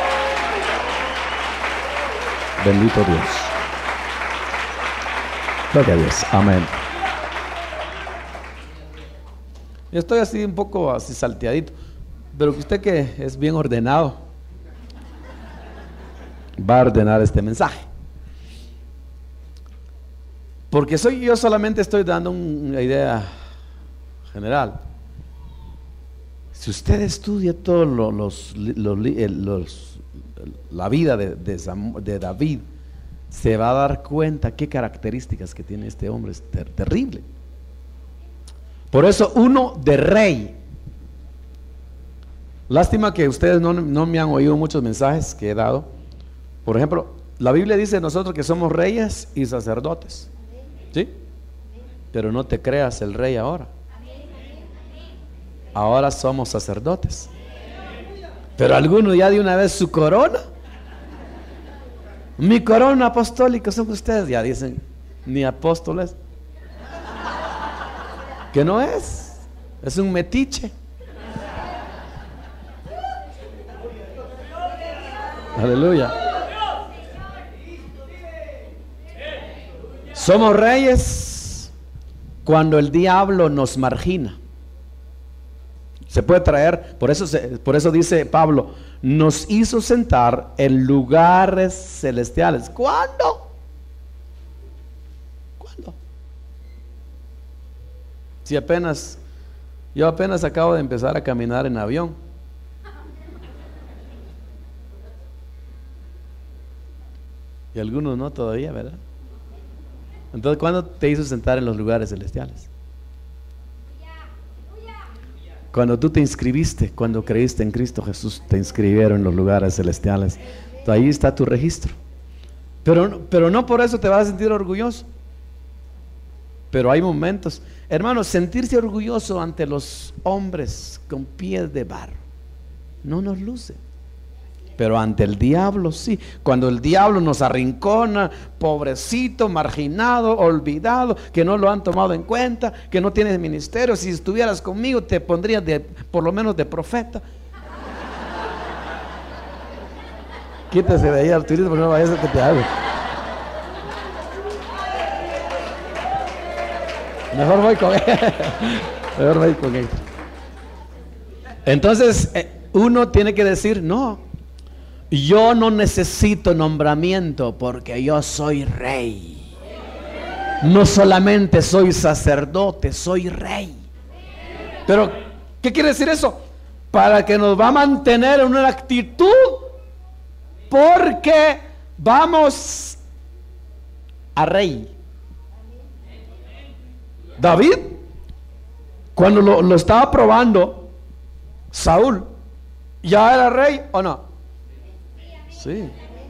Bendito Dios. Gloria a Dios, amén. Yo estoy así un poco así salteadito, pero que usted que es bien ordenado va a ordenar este mensaje, porque soy yo solamente estoy dando una idea general. Si usted estudia todos los, los, los, los, la vida de, de, de David, se va a dar cuenta qué características que tiene este hombre. Es ter, terrible. Por eso uno de rey. Lástima que ustedes no, no me han oído muchos mensajes que he dado. Por ejemplo, la Biblia dice nosotros que somos reyes y sacerdotes, ¿sí? Pero no te creas el rey ahora. Ahora somos sacerdotes. Pero algunos ya de una vez su corona. Mi corona apostólica son ustedes. Ya dicen, ni apóstoles. Que no es. Es un metiche. Aleluya. Somos reyes cuando el diablo nos margina. Se puede traer, por eso, se, por eso dice Pablo, nos hizo sentar en lugares celestiales. ¿Cuándo? ¿Cuándo? Si apenas, yo apenas acabo de empezar a caminar en avión. Y algunos no todavía, ¿verdad? Entonces, ¿cuándo te hizo sentar en los lugares celestiales? Cuando tú te inscribiste, cuando creíste en Cristo Jesús, te inscribieron en los lugares celestiales. Entonces, ahí está tu registro. Pero, pero no por eso te vas a sentir orgulloso. Pero hay momentos, hermanos, sentirse orgulloso ante los hombres con pies de barro no nos luce. pero ante el diablo sí. Cuando el diablo nos arrincona, pobrecito, marginado, olvidado, que no lo han tomado en cuenta, que no tienes ministerio, si estuvieras conmigo te pondrías de, por lo menos de profeta. Quítese de ahí, Arturito, porque no vaya a ser que te hago. Mejor voy con él. Mejor voy con él. Entonces uno tiene que decir, no, yo no necesito nombramiento porque yo soy rey. No solamente soy sacerdote, soy rey. Pero, ¿qué quiere decir eso? Para que nos va a mantener en una actitud, porque vamos a rey. David, cuando lo, lo estaba probando Saúl, ¿ya era rey o no? Sí.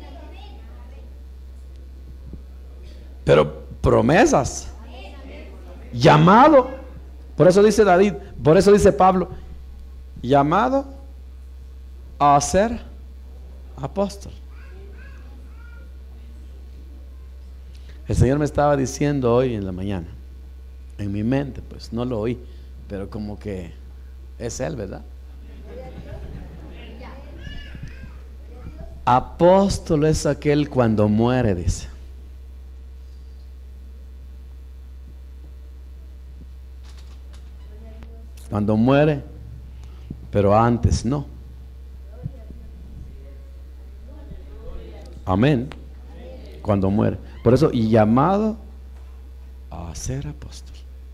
Pero promesas, llamado, por eso dice David, por eso dice Pablo, llamado a ser apóstol. El Señor me estaba diciendo hoy en la mañana, en mi mente, pues no lo oí, pero como que es Él, ¿verdad? Apóstol es aquel cuando muere, dice. Cuando muere, pero antes no. Amén. Cuando muere. Por eso, y llamado a ser apóstol.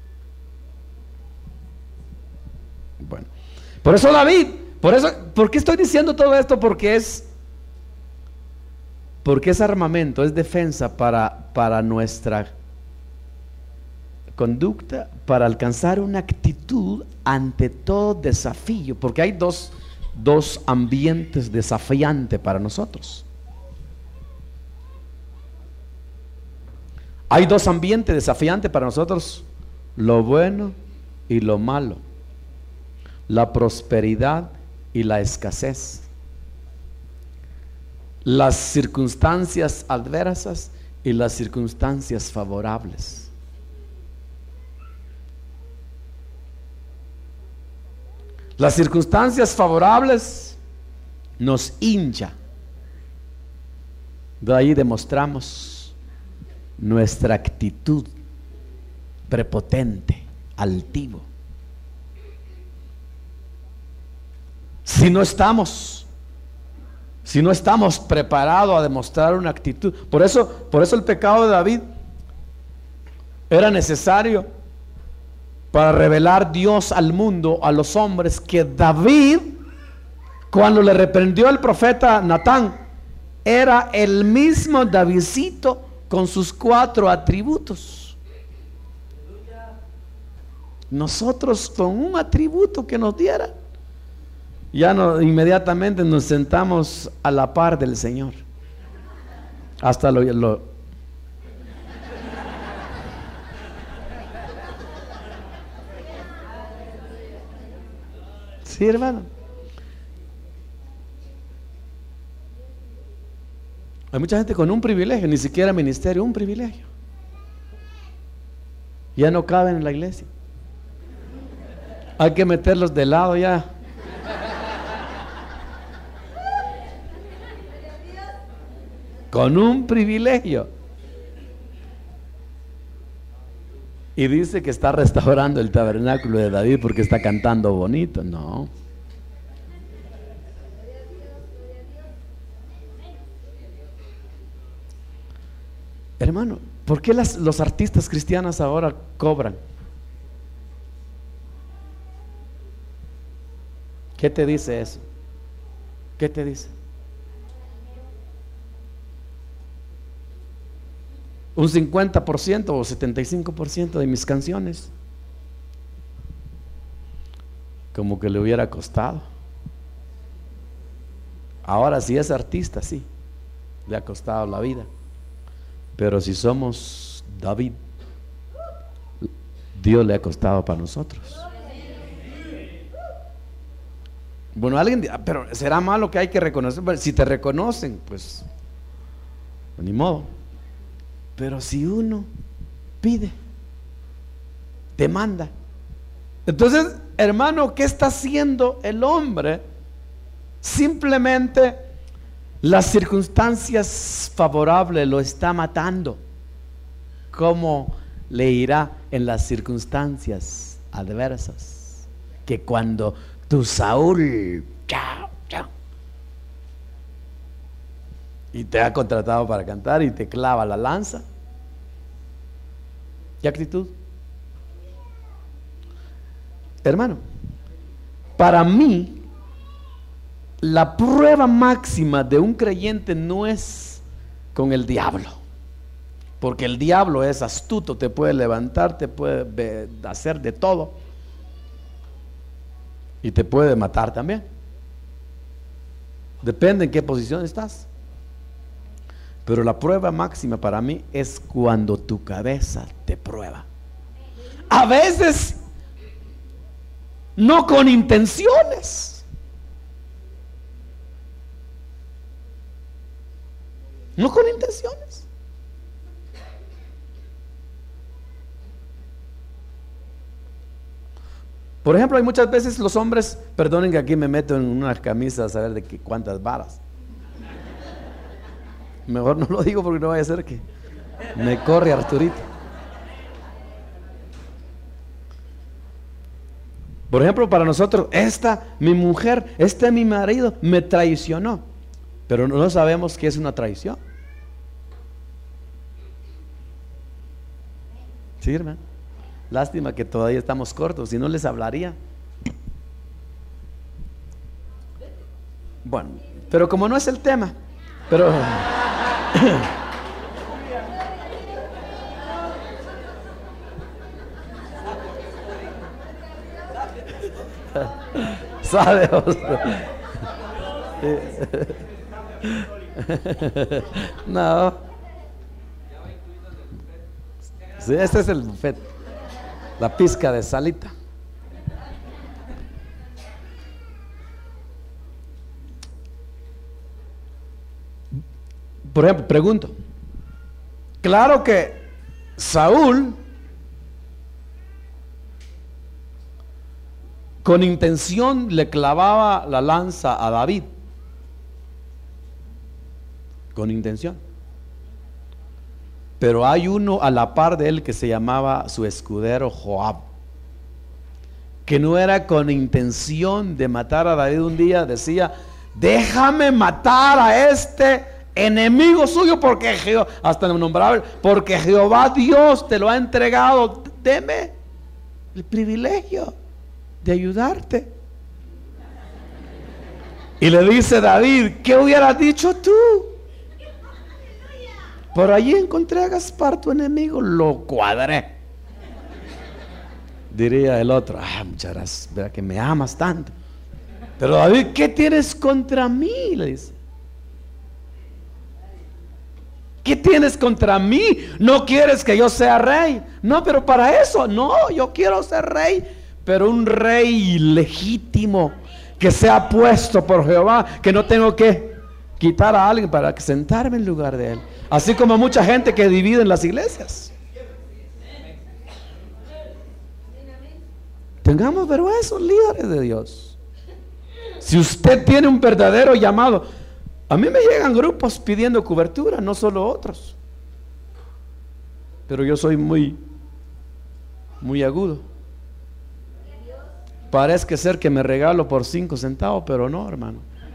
Bueno, por eso David, por eso, ¿por qué estoy diciendo todo esto? Porque es Porque es armamento, es defensa para, para nuestra conducta, para alcanzar una actitud ante todo desafío, porque hay dos, dos ambientes desafiantes para nosotros. Hay dos ambientes desafiantes para nosotros, lo bueno y lo malo, la prosperidad y la escasez, las circunstancias adversas y las circunstancias favorables. Las circunstancias favorables nos hincha. De ahí demostramos nuestra actitud prepotente, altivo. Si no estamos Si no estamos preparados a demostrar una actitud, por eso, por eso el pecado de David era necesario para revelar Dios al mundo, a los hombres, que David, cuando le reprendió el profeta Natán, era el mismo Davidcito con sus cuatro atributos. Nosotros con un atributo que nos diera, ya no, inmediatamente nos sentamos a la par del Señor. Hasta lo, lo sí, hermano. Hay mucha gente con un privilegio, ni siquiera ministerio, un privilegio. Ya no caben en la iglesia. Hay que meterlos de lado ya. Con un privilegio. Y dice que está restaurando el tabernáculo de David porque está cantando bonito. No. Hermano, ¿por qué las, los artistas cristianos ahora cobran? ¿Qué te dice eso? ¿Qué te dice? Un cincuenta por ciento o setenta y cinco por ciento de mis canciones como que le hubiera costado. Ahora si es artista, sí, le ha costado la vida. Pero si somos David, Dios le ha costado para nosotros. Bueno, alguien dirá, pero será malo que hay que reconocer. Bueno, si te reconocen, pues, ni modo. Pero si uno pide, demanda. Entonces, hermano, ¿qué está haciendo el hombre? Simplemente las circunstancias favorables lo está matando. ¿Cómo le irá en las circunstancias adversas? Que cuando tu Saúl, chao, chao, y te ha contratado para cantar y te clava la lanza, ¿qué actitud? Hermano, para mí la prueba máxima de un creyente no es con el diablo, porque el diablo es astuto, te puede levantar, te puede hacer de todo y te puede matar también. Depende en qué posición estás. Pero la prueba máxima para mí es cuando tu cabeza te prueba. A veces no con intenciones. No con intenciones. Por ejemplo, hay muchas veces los hombres, perdonen que aquí me meto en unas camisas a saber de qué, cuántas varas. Mejor no lo digo porque no vaya a ser que me corre Arturito. Por ejemplo, para nosotros, esta, mi mujer, este mi marido me traicionó, pero no sabemos qué es una traición. Sí, hermano. Lástima que todavía estamos cortos, si no les hablaría. Bueno, pero como no es el tema, pero sabe no, sí, este es el buffet, la pizca de salita. Por ejemplo, pregunto, claro que Saúl con intención le clavaba la lanza a David, con intención, pero hay uno a la par de él que se llamaba su escudero Joab, que no era con intención de matar a David. Un día decía: déjame matar a este enemigo suyo, porque Jehová, hasta nombraba, porque Jehová Dios te lo ha entregado, deme el privilegio de ayudarte. Y le dice David: ¿qué hubieras dicho tú? Por allí encontré a Gaspar, tu enemigo, lo cuadré. Diría el otro: ah, muchas gracias, verá que me amas tanto. Pero David, ¿qué tienes contra mí? Le dice: ¿qué tienes contra mí? ¿No quieres que yo sea rey? No, pero para eso, no, yo quiero ser rey, pero un rey legítimo, que sea puesto por Jehová, que no tengo que quitar a alguien para sentarme en lugar de él. Así como mucha gente que divide en las iglesias. Tengamos vergüenza, líderes de Dios. Si usted tiene un verdadero llamado, a mí me llegan grupos pidiendo cobertura, no solo otros, pero yo soy muy, muy agudo. Parece ser que me regalo por cinco centavos, pero no, hermano.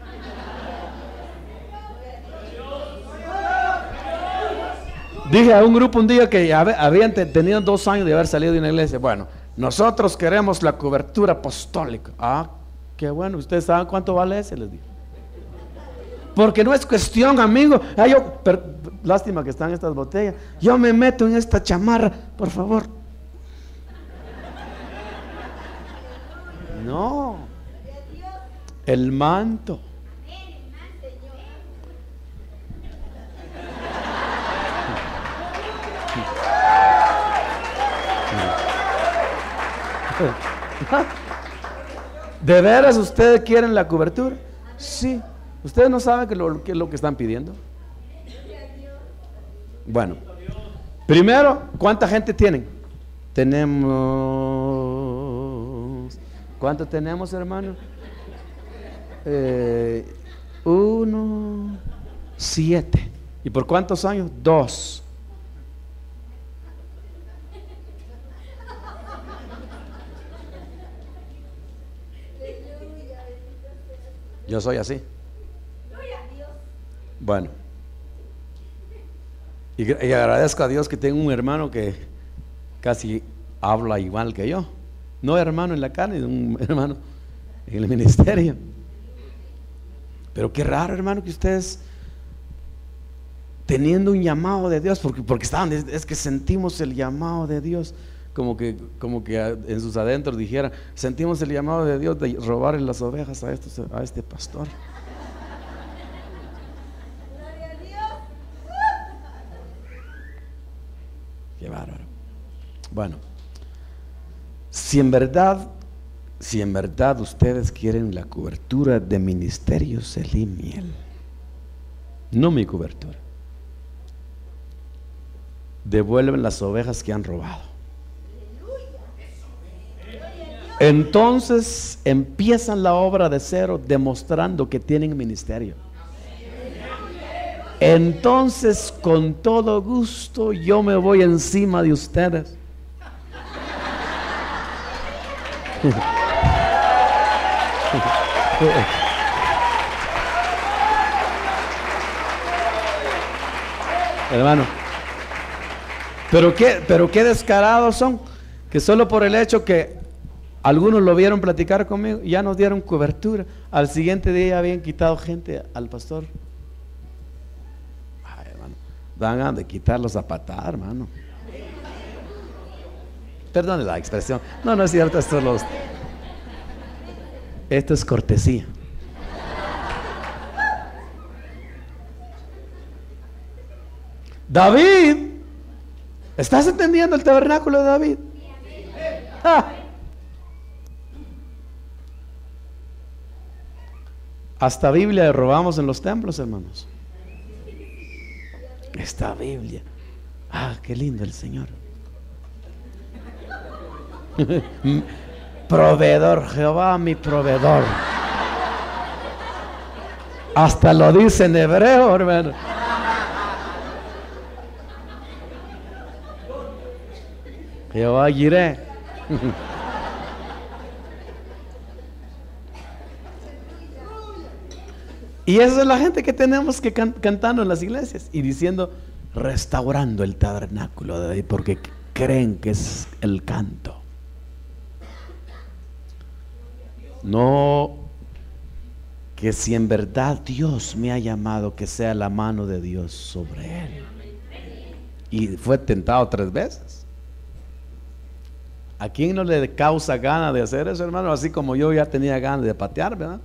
Dije a un grupo un día que habían tenido dos años de haber salido de una iglesia: bueno, nosotros queremos la cobertura apostólica. Ah, qué bueno, ustedes saben cuánto vale ese, les digo. Porque no es cuestión, amigo. Ah, yo, per, lástima que están estas botellas. Yo me meto en esta chamarra, por favor. No, el manto. ¿De veras ustedes quieren la cobertura? Sí. ¿Ustedes no saben qué es lo, qué es lo que están pidiendo? Bueno, primero, ¿cuánta gente tienen? Tenemos, ¿cuánto tenemos, hermano? Eh, uno, siete. ¿Y por cuántos años? Dos. Yo soy así. Bueno, y, y agradezco a Dios que tengo un hermano que casi habla igual que yo. No hermano en la carne, un hermano en el ministerio. Pero qué raro, hermano, que ustedes teniendo un llamado de Dios, porque, porque estaban, es, es que sentimos el llamado de Dios, como que, como que en sus adentros dijeran, sentimos el llamado de Dios de robarle las ovejas a, estos, a este pastor. Qué bárbaro. Bueno, si en verdad, si en verdad ustedes quieren la cobertura de Ministerio Selim Miel, no mi cobertura, devuelven las ovejas que han robado. Entonces empiezan la obra de cero, demostrando que tienen ministerio. Entonces, con todo gusto, yo me voy encima de ustedes. Hermano, pero qué, pero qué descarados son, que solo por el hecho que algunos lo vieron platicar conmigo, ya nos dieron cobertura. Al siguiente día habían quitado gente al pastor. Ay, hermano, dan ganas de quitarlos a patada, hermano. Perdone la expresión. No, no es cierto, esto es, los, esto es cortesía. David, ¿estás entendiendo el tabernáculo de David? Ah. Hasta Biblia robamos en los templos, hermanos. Esta Biblia. Ah, qué lindo el Señor. Proveedor, Jehová mi proveedor. Hasta lo dice en hebreo, hermano. Jehová Jireh. Y esa es la gente que tenemos que can cantando en las iglesias y diciendo, restaurando el tabernáculo de David, porque creen que es el canto. No, que si en verdad Dios me ha llamado, que sea la mano de Dios sobre él. Y fue tentado tres veces. ¿A quién no le causa ganas de hacer eso, hermano? Así como yo ya tenía ganas de patear, ¿verdad?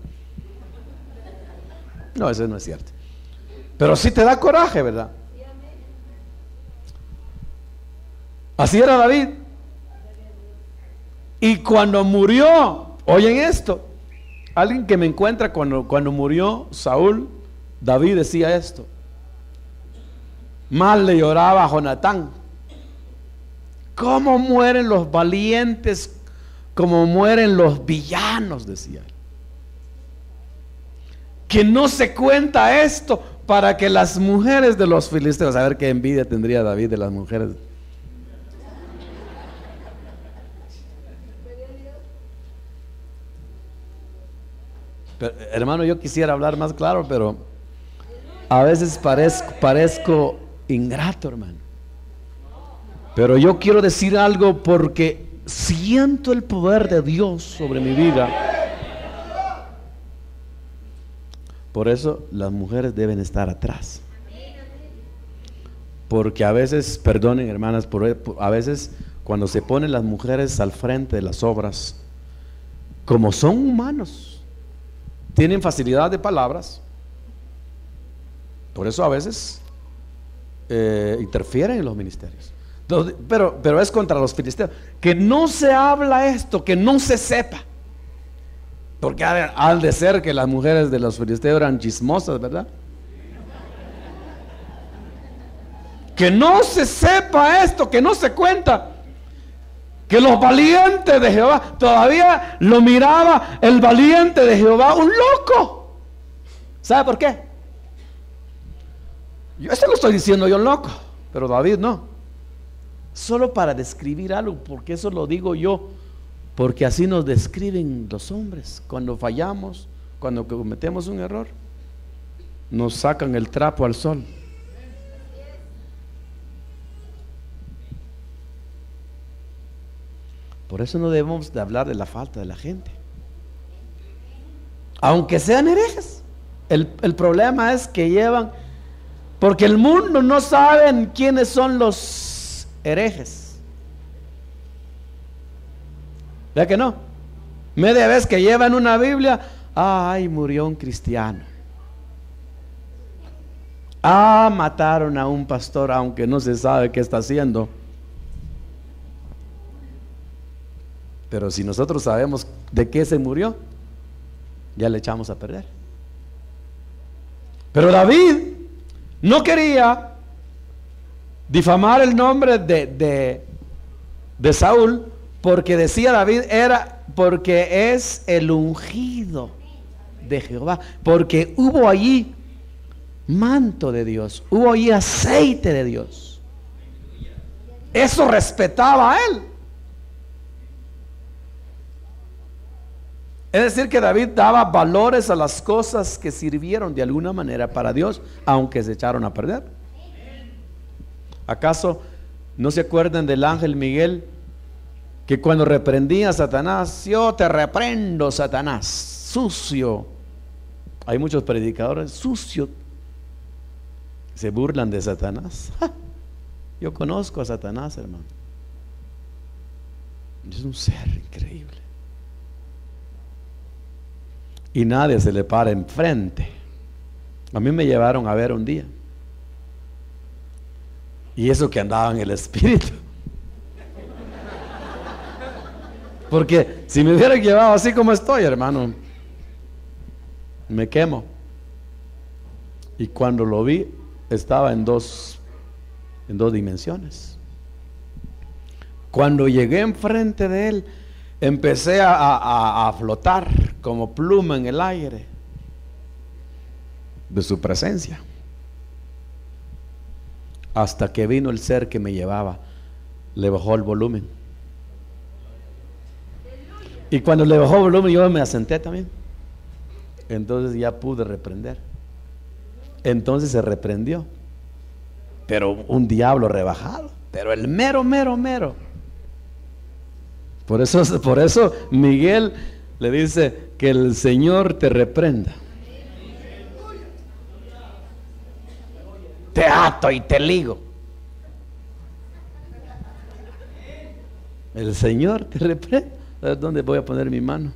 No, eso no es cierto. Pero sí te da coraje, ¿verdad? Así era David. Y cuando murió, oyen esto, alguien que me encuentra cuando, cuando murió Saúl, David decía esto: mal le lloraba a Jonatán. ¿Cómo mueren los valientes? Como mueren los villanos, decía él. Que no se cuenta esto para que las mujeres de los filisteos, a ver qué envidia tendría David de las mujeres. Pero, hermano, yo quisiera hablar más claro, pero a veces parezco, parezco ingrato, hermano. Pero yo quiero decir algo porque siento el poder de Dios sobre mi vida. Por eso las mujeres deben estar atrás. Porque a veces, perdonen hermanas, por, a veces cuando se ponen las mujeres al frente de las obras, como son humanos, tienen facilidad de palabras. Por eso a veces eh, interfieren en los ministerios. Entonces, pero, pero es contra los filisteos. Que no se habla esto, que no se sepa. Porque ha de ser que las mujeres de los filisteos eran chismosas, ¿verdad? Que no se sepa esto, que no se cuenta, que los valientes de Jehová, todavía lo miraba el valiente de Jehová un loco. ¿Sabe por qué? Yo esto lo estoy diciendo yo loco, pero David no. Solo para describir algo, porque eso lo digo yo, porque así nos describen los hombres. Cuando fallamos, cuando cometemos un error, nos sacan el trapo al sol. Por eso no debemos de hablar de la falta de la gente, aunque sean herejes. El, el problema es que llevan, porque el mundo no sabe quiénes son los herejes. ¿Verdad que no? Media vez que llevan una Biblia, ay, murió un cristiano. Ah, mataron a un pastor, aunque no se sabe qué está haciendo. Pero si nosotros sabemos de qué se murió, ya le echamos a perder. Pero David no quería difamar el nombre de, de, de Saúl, porque decía David, era porque es el ungido de Jehová, porque hubo allí manto de Dios, hubo allí aceite de Dios. Eso respetaba a él. Es decir, que David daba valores a las cosas que sirvieron de alguna manera para Dios, aunque se echaron a perder. ¿Acaso no se acuerdan del ángel Miguel, que cuando reprendía a Satanás, yo te reprendo, Satanás, sucio? Hay muchos predicadores, sucio, se burlan de Satanás. ¡Ja! Yo conozco a Satanás, hermano. Es un ser increíble. Y nadie se le para enfrente. A mí me llevaron a ver un día, y eso que andaba en el espíritu, porque si me hubieran llevado así como estoy, hermano, me quemo. Y cuando lo vi, estaba en dos en dos dimensiones. Cuando llegué enfrente de él, empecé a, a, a flotar como pluma en el aire de su presencia, hasta que vino el ser que me llevaba, le bajó el volumen, y cuando le bajó el volumen yo me asenté también. Entonces ya pude reprender. Entonces se reprendió, pero un diablo rebajado, pero el mero mero mero. Por eso, por eso Miguel le dice que el Señor te reprenda. Te ato y te ligo. El Señor te reprenda. ¿Sabes dónde voy a poner mi mano?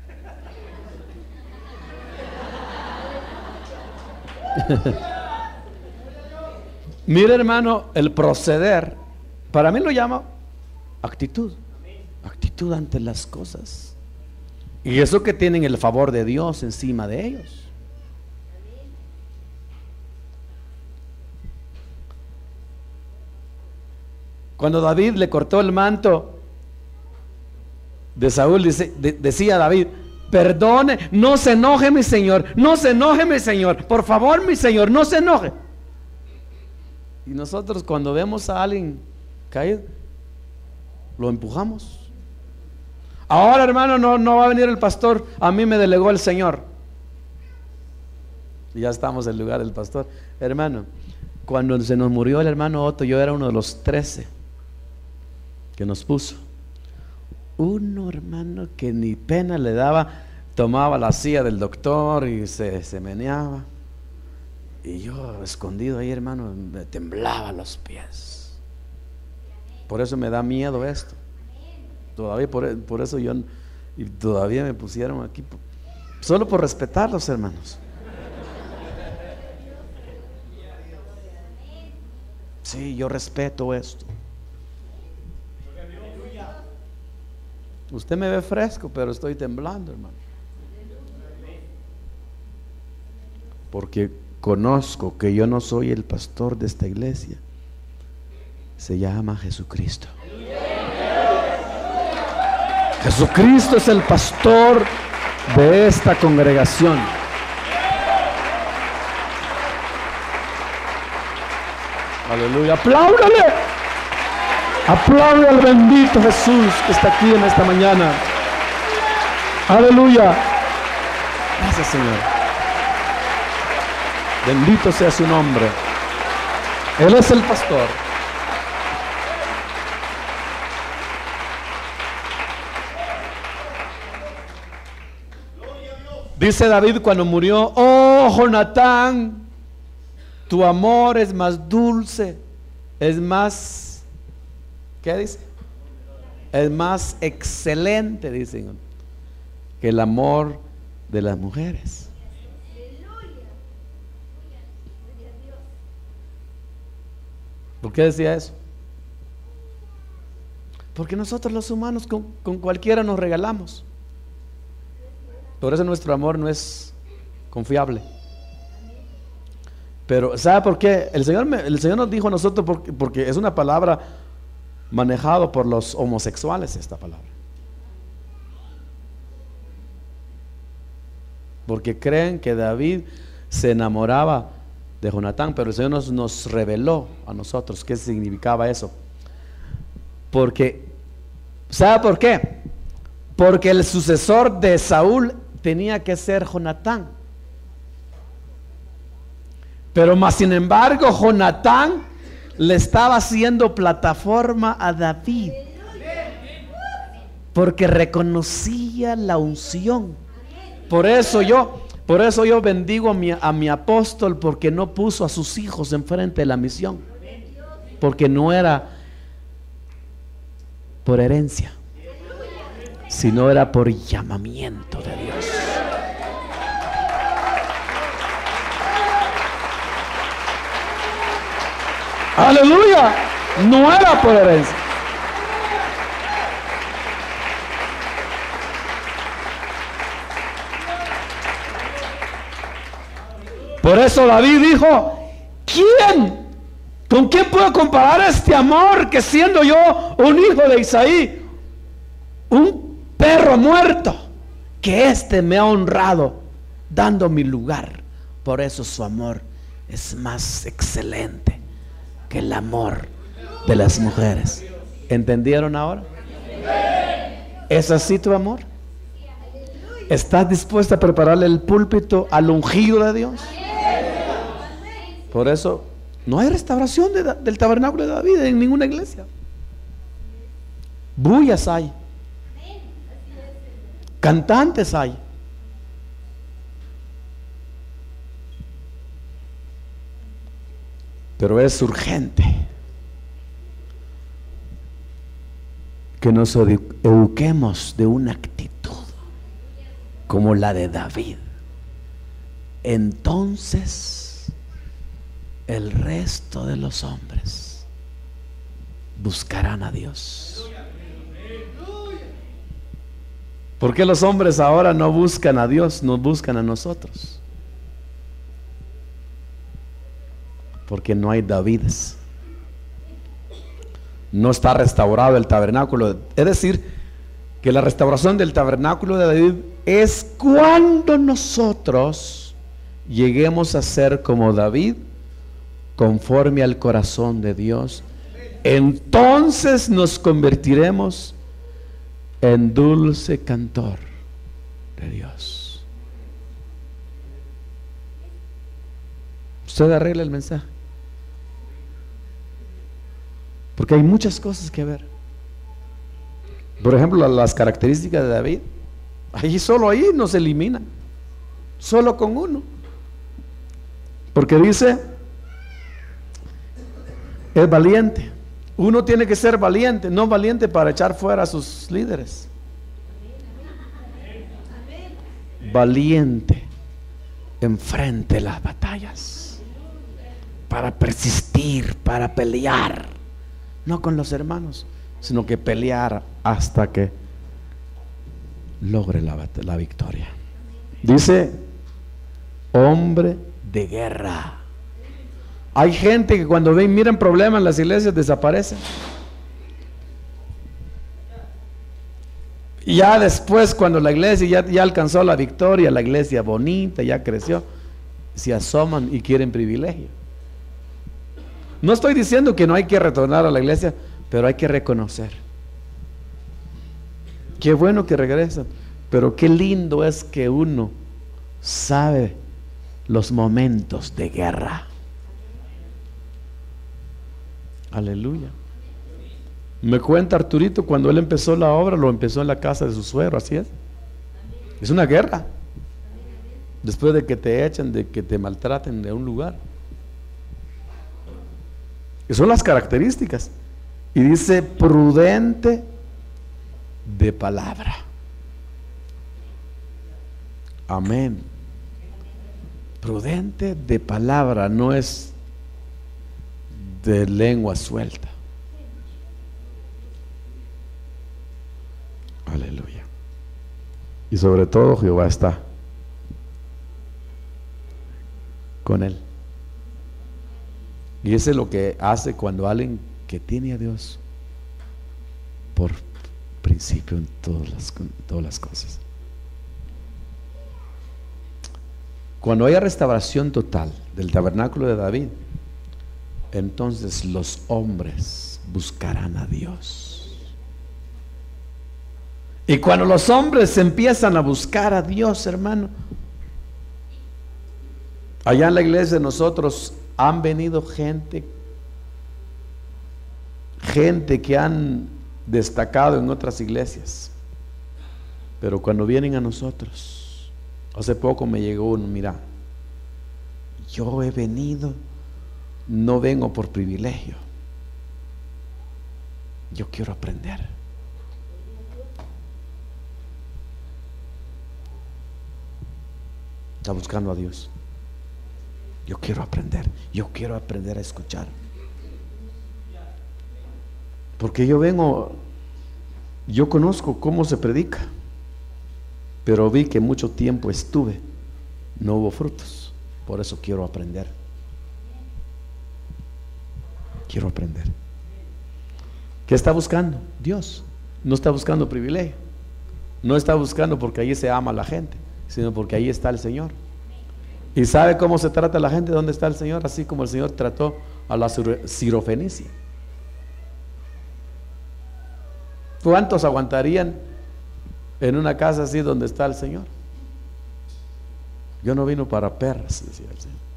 Mira, hermano, el proceder, para mí lo llamo actitud. Actitud ante las cosas. Y eso que tienen el favor de Dios encima de ellos. Cuando David le cortó el manto de Saúl, dice, de, decía David, perdone, no se enoje mi señor, no se enoje mi señor, por favor mi señor, no se enoje. Y nosotros cuando vemos a alguien caído, lo empujamos. Ahora, hermano, no, no va a venir el pastor, a mí me delegó el Señor. Y ya estamos en el lugar del pastor. Hermano, cuando se nos murió el hermano Otto, yo era uno de los trece que nos puso. Uno, hermano, que ni pena le daba, tomaba la silla del doctor y se, se meneaba. Y yo escondido ahí, hermano, me temblaba los pies. Por eso me da miedo esto. Todavía por, por eso yo, y todavía me pusieron aquí, solo por respetarlos, hermanos. Sí, yo respeto esto. Usted me ve fresco, pero estoy temblando, hermano. porque conozco que yo no soy el pastor de esta iglesia. Se llama Jesucristo. Jesucristo es el pastor de esta congregación. Aleluya. Apláudale. Aplaude al bendito Jesús que está aquí en esta mañana. Aleluya. Gracias, Señor. Bendito sea su nombre. Él es el pastor. Dice David cuando murió: oh, Jonatán, tu amor es más dulce, es más, ¿qué dice? Es más excelente, dicen, que el amor de las mujeres. ¿Por qué decía eso? Porque nosotros los humanos con, con cualquiera nos regalamos. Por eso nuestro amor no es confiable. Pero ¿sabe por qué? El Señor, me, el Señor nos dijo a nosotros, porque, porque es una palabra manejado por los homosexuales, esta palabra. Porque creen que David se enamoraba de Jonatán, pero el Señor nos, nos reveló a nosotros qué significaba eso. Porque, ¿sabe por qué? Porque el sucesor de Saúl tenía que ser Jonatán. Pero más sin embargo, Jonatán le estaba haciendo plataforma a David, porque reconocía la unción. Por eso yo, por eso yo bendigo a mi, a mi apóstol, porque no puso a sus hijos enfrente de la misión, porque no era por herencia, sino era por llamamiento de Dios. Aleluya, no era por herencia. Por eso David dijo: ¿quién? ¿Con quién puedo comparar este amor, que siendo yo un hijo de Isaí, un perro muerto, que éste me ha honrado dando mi lugar? Por eso su amor es más excelente que el amor de las mujeres. ¿Entendieron ahora? ¿Es así tu amor? ¿Estás dispuesta a prepararle el púlpito al ungido de Dios? Por eso no hay restauración de, del tabernáculo de David en ninguna iglesia. Bullas hay, cantantes hay, pero es urgente que nos eduquemos de una actitud como la de David. Entonces el resto de los hombres buscarán a Dios. ¿Por qué los hombres ahora no buscan a Dios, nos buscan a nosotros? Porque no hay Davides. No está restaurado el tabernáculo. Es decir, que la restauración del tabernáculo de David es cuando nosotros lleguemos a ser como David, conforme al corazón de Dios. Entonces nos convertiremos en dulce cantor de Dios. Usted arregla el mensaje, porque hay muchas cosas que ver. Por ejemplo, las características de David, ahí solo ahí nos eliminan, solo con uno, porque dice: es valiente. Uno tiene que ser valiente, no valiente para echar fuera a sus líderes. Valiente enfrente las batallas, para persistir, para pelear, no con los hermanos, sino que pelear hasta que logre la, la victoria. Dice: hombre de guerra. Hay gente que cuando ven, miran problemas en las iglesias, desaparecen. Y ya después, cuando la iglesia ya, ya alcanzó la victoria, la iglesia bonita, ya creció, se asoman y quieren privilegio. No estoy diciendo que no hay que retornar a la iglesia, pero hay que reconocer. Qué bueno que regresan, pero qué lindo es que uno sabe los momentos de guerra. Aleluya. Me cuenta Arturito, cuando él empezó la obra, lo empezó en la casa de su suegro, así es. Es una guerra. Después de que te echen, de que te maltraten de un lugar. Y son las características. Y dice, prudente de palabra. Amén. Prudente de palabra, no es de lengua suelta. Aleluya. Y sobre todo Jehová está con él. Y eso es lo que hace cuando alguien que tiene a Dios por principio en todas las, en todas las cosas. Cuando haya restauración total del tabernáculo de David, entonces los hombres buscarán a Dios. Y cuando los hombres empiezan a buscar a Dios, hermano, allá en la iglesia de nosotros han venido gente, gente que han destacado en otras iglesias, pero cuando vienen a nosotros, hace poco me llegó uno, mira, yo he venido, no vengo por privilegio, yo quiero aprender. Está buscando a Dios. Yo quiero aprender, yo quiero aprender a escuchar. Porque yo vengo, yo conozco cómo se predica, pero vi que mucho tiempo estuve, no hubo frutos. Por eso quiero aprender. Quiero aprender. ¿Qué está buscando? Dios. No está buscando privilegio. No está buscando porque allí se ama a la gente, sino porque ahí está el Señor. ¿Y sabe cómo se trata a la gente? ¿Dónde está el Señor? Así como el Señor trató a la Sirofenicia. ¿Cuántos aguantarían en una casa así donde está el Señor? Yo no vino para perras, decía el Señor,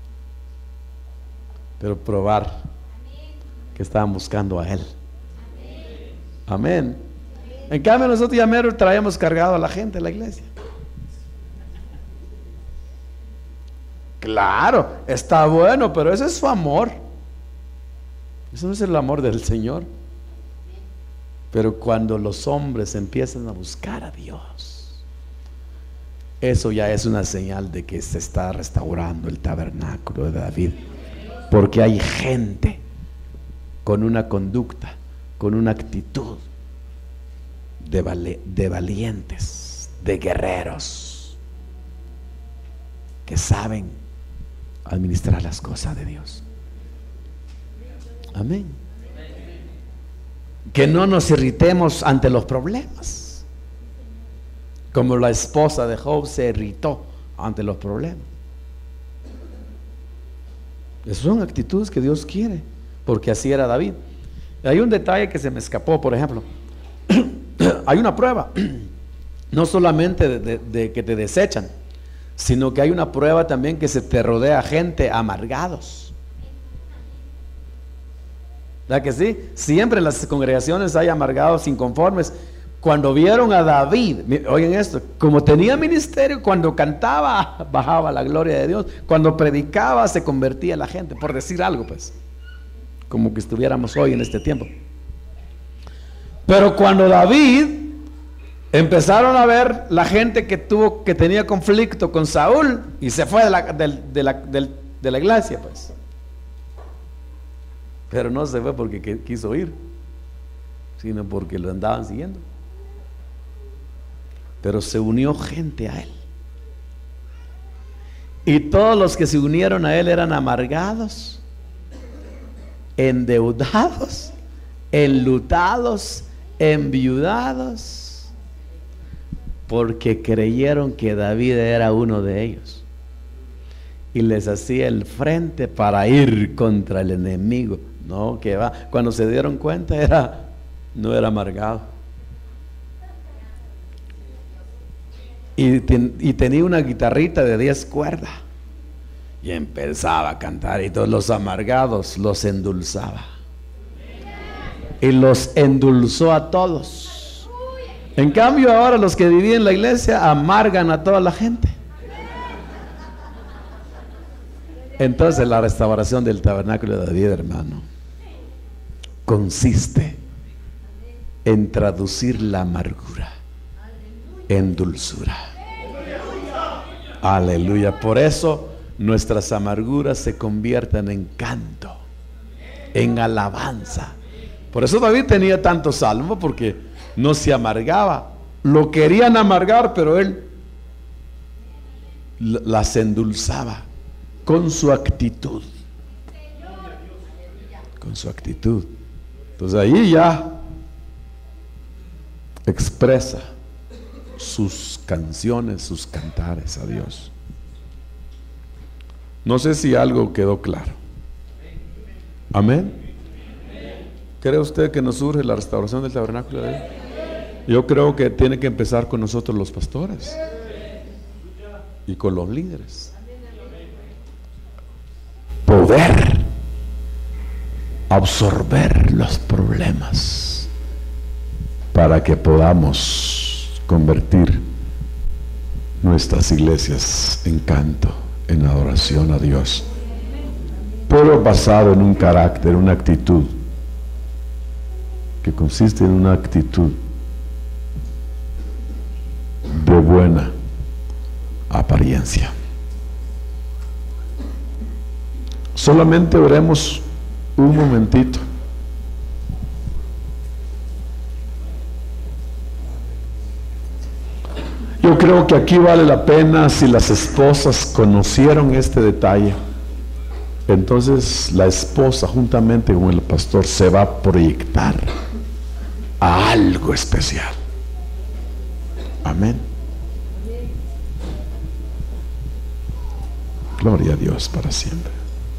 pero probar que estaban buscando a Él. Amén. En cambio nosotros ya mero traíamos cargado a la gente a la iglesia. Claro, está bueno, pero ese es su amor. Eso no es el amor del Señor. Pero cuando los hombres empiezan a buscar a Dios, eso ya es una señal de que se está restaurando el tabernáculo de David. Porque hay gente con una conducta, con una actitud de, vali- de valientes, de guerreros, que saben administrar las cosas de Dios. Amén. Que no nos irritemos ante los problemas, como la esposa de Job se irritó ante los problemas. Esas son actitudes que Dios quiere, porque así era David. Hay un detalle que se me escapó, por ejemplo. Hay una prueba, no solamente de, de, de que te desechan, sino que hay una prueba también que se te rodea gente amargados. ¿Verdad que sí? Siempre en las congregaciones hay amargados, inconformes. Cuando vieron a David, oigan esto, como tenía ministerio, cuando cantaba bajaba la gloria de Dios, cuando predicaba se convertía la gente, por decir algo, pues, como que estuviéramos hoy en este tiempo. Pero cuando David empezaron a ver la gente que tuvo, que tenía conflicto con Saúl, y se fue de la, de, de la, de, de la iglesia, pues. Pero no se fue porque quiso ir, sino porque lo andaban siguiendo. Pero se unió gente a él. Y todos los que se unieron a él eran amargados, endeudados, enlutados, enviudados, porque creyeron que David era uno de ellos y les hacía el frente para ir contra el enemigo. No, que va, cuando se dieron cuenta era, no era amargado, y, ten, y tenía una guitarrita de diez cuerdas y empezaba a cantar, y todos los amargados los endulzaba y los endulzó a todos. En cambio ahora los que vivían en la iglesia amargan a toda la gente. Entonces la restauración del tabernáculo de David, hermano, consiste en traducir la amargura en dulzura. Aleluya. Por eso nuestras amarguras se convierten en canto, en alabanza. Por eso David tenía tantos salmos, porque no se amargaba. Lo querían amargar, pero él las endulzaba con su actitud. Con su actitud. Entonces ahí ya expresa sus canciones, sus cantares a Dios. No sé si algo quedó claro. Amén. ¿Cree usted que nos surge la restauración del tabernáculo de Dios? Yo creo que tiene que empezar con nosotros los pastores y con los líderes. Poder absorber los problemas para que podamos convertir nuestras iglesias en canto, en adoración a Dios, pero basado en un carácter, una actitud que consiste en una actitud de buena apariencia. Solamente oremos un momentito. Yo creo que aquí vale la pena, si las esposas conocieron este detalle, entonces la esposa juntamente con el pastor se va a proyectar a algo especial. Amén. Gloria a Dios para siempre.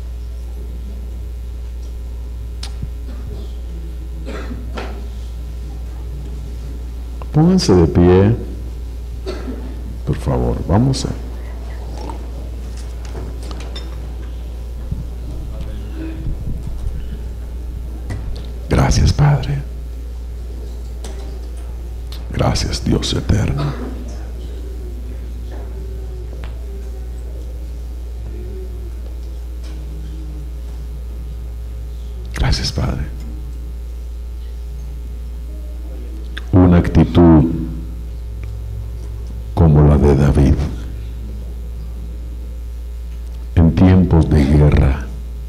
Pónganse de pie, por favor. Vamos a gracias, Padre. Gracias, Dios eterno. Gracias, Padre. Una actitud como la de David en tiempos de guerra,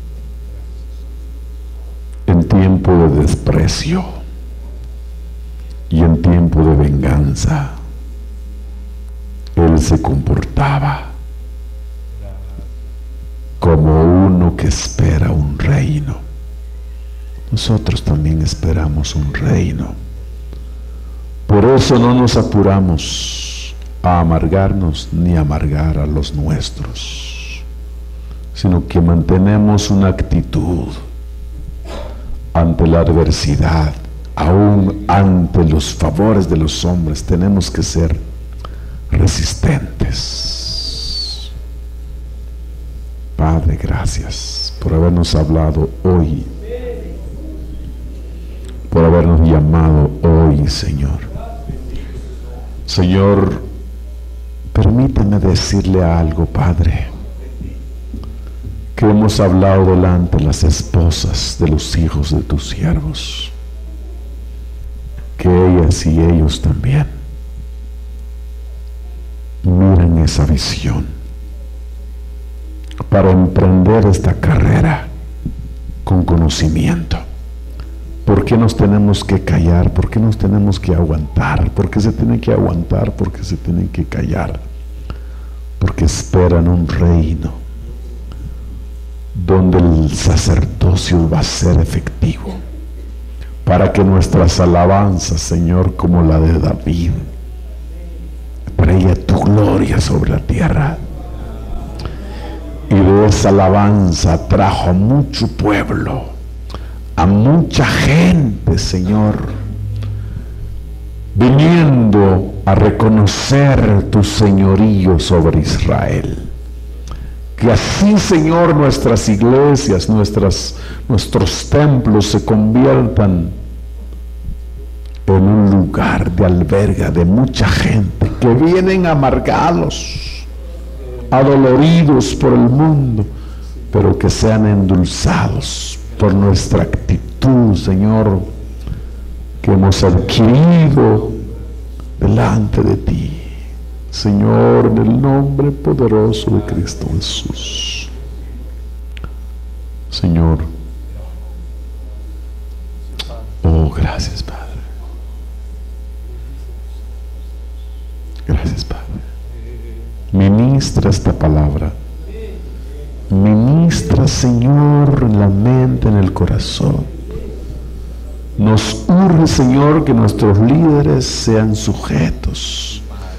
en tiempo de desprecio y en tiempo de venganza. Él se comportaba como uno que espera un reino. Nosotros también esperamos un reino. Por eso no nos apuramos a amargarnos ni a amargar a los nuestros, sino que mantenemos una actitud ante la adversidad, aún ante los favores de los hombres. Tenemos que ser resistentes. Padre, gracias por habernos hablado hoy, por habernos llamado hoy, Señor. Señor, permíteme decirle algo, Padre, que hemos hablado delante de las esposas de los hijos de tus siervos, que ellas y ellos también miren esa visión para emprender esta carrera con conocimiento. ¿Por qué nos tenemos que callar? ¿Por qué nos tenemos que aguantar? ¿Por qué se tienen que aguantar? ¿Por qué se tienen que callar? porque esperan un reino donde el sacerdocio va a ser efectivo, para que nuestras alabanzas, Señor, como la de David, traiga tu gloria sobre la tierra. Y de esa alabanza trajo a mucho pueblo, a mucha gente, Señor, viniendo a reconocer tu señorío sobre Israel. Que así, Señor, nuestras iglesias, nuestras, nuestros templos se conviertan en un lugar de alberga de mucha gente que vienen amargados, adoloridos por el mundo, pero que sean endulzados por nuestra actitud, Señor, que hemos adquirido delante de ti. Señor, en el nombre poderoso de Cristo Jesús. Señor, oh, gracias, Padre. Gracias, Padre. Ministra esta palabra. Ministra, Señor, en la mente, en el corazón. Nos urge, Señor, que nuestros líderes sean sujetos.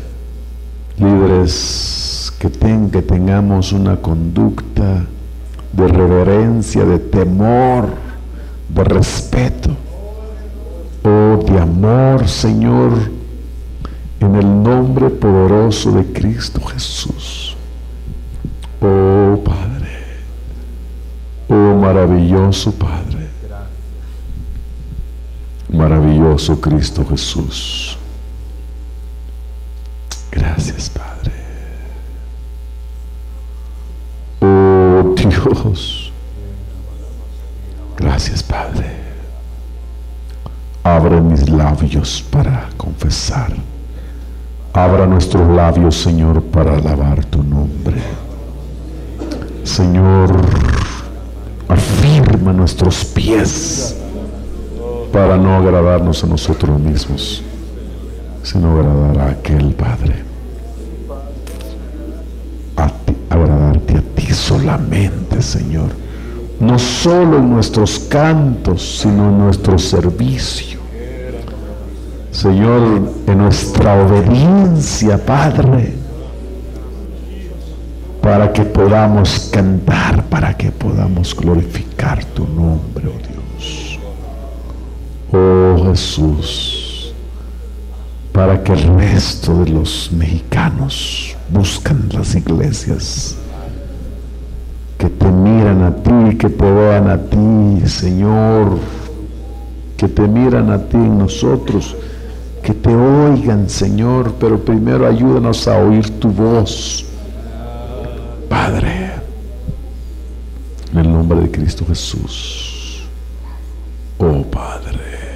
Líderes que, ten, que tengamos una conducta de reverencia, de temor, de respeto, oh, de amor, Señor, en el nombre poderoso de Cristo Jesús. Oh Padre, oh maravilloso Padre, maravilloso Cristo Jesús. Gracias, Padre. Oh Dios, gracias, Padre. Abre mis labios para confesar. Abra nuestros labios, Señor, para alabar tu nombre. Señor, afirma nuestros pies para no agradarnos a nosotros mismos, sino agradar a aquel, Padre, a ti, agradarte a ti solamente, Señor, no solo en nuestros cantos, sino en nuestro servicio, Señor, en nuestra obediencia, Padre, para que podamos cantar, para que podamos glorificar tu nombre, oh Dios, oh Jesús, para que el resto de los mexicanos buscan las iglesias, que te miran a ti, que te vean a ti, Señor, que te miran a ti en nosotros, que te oigan, Señor, pero primero ayúdanos a oír tu voz, Padre, en el nombre de Cristo Jesús. Oh Padre,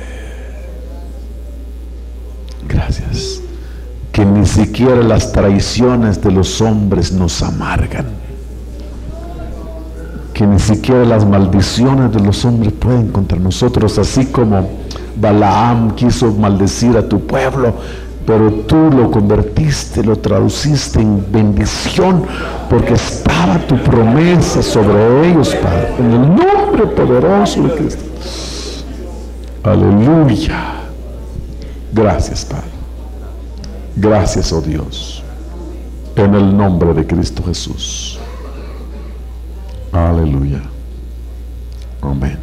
gracias, que ni siquiera las traiciones de los hombres nos amargan, que ni siquiera las maldiciones de los hombres pueden contra nosotros, así como Balaam quiso maldecir a tu pueblo, pero tú lo convertiste, lo traduciste en bendición, porque estaba tu promesa sobre ellos, Padre, en el nombre poderoso de Cristo. Aleluya. Gracias, Padre. Gracias, oh Dios, en el nombre de Cristo Jesús. Aleluya. Amén.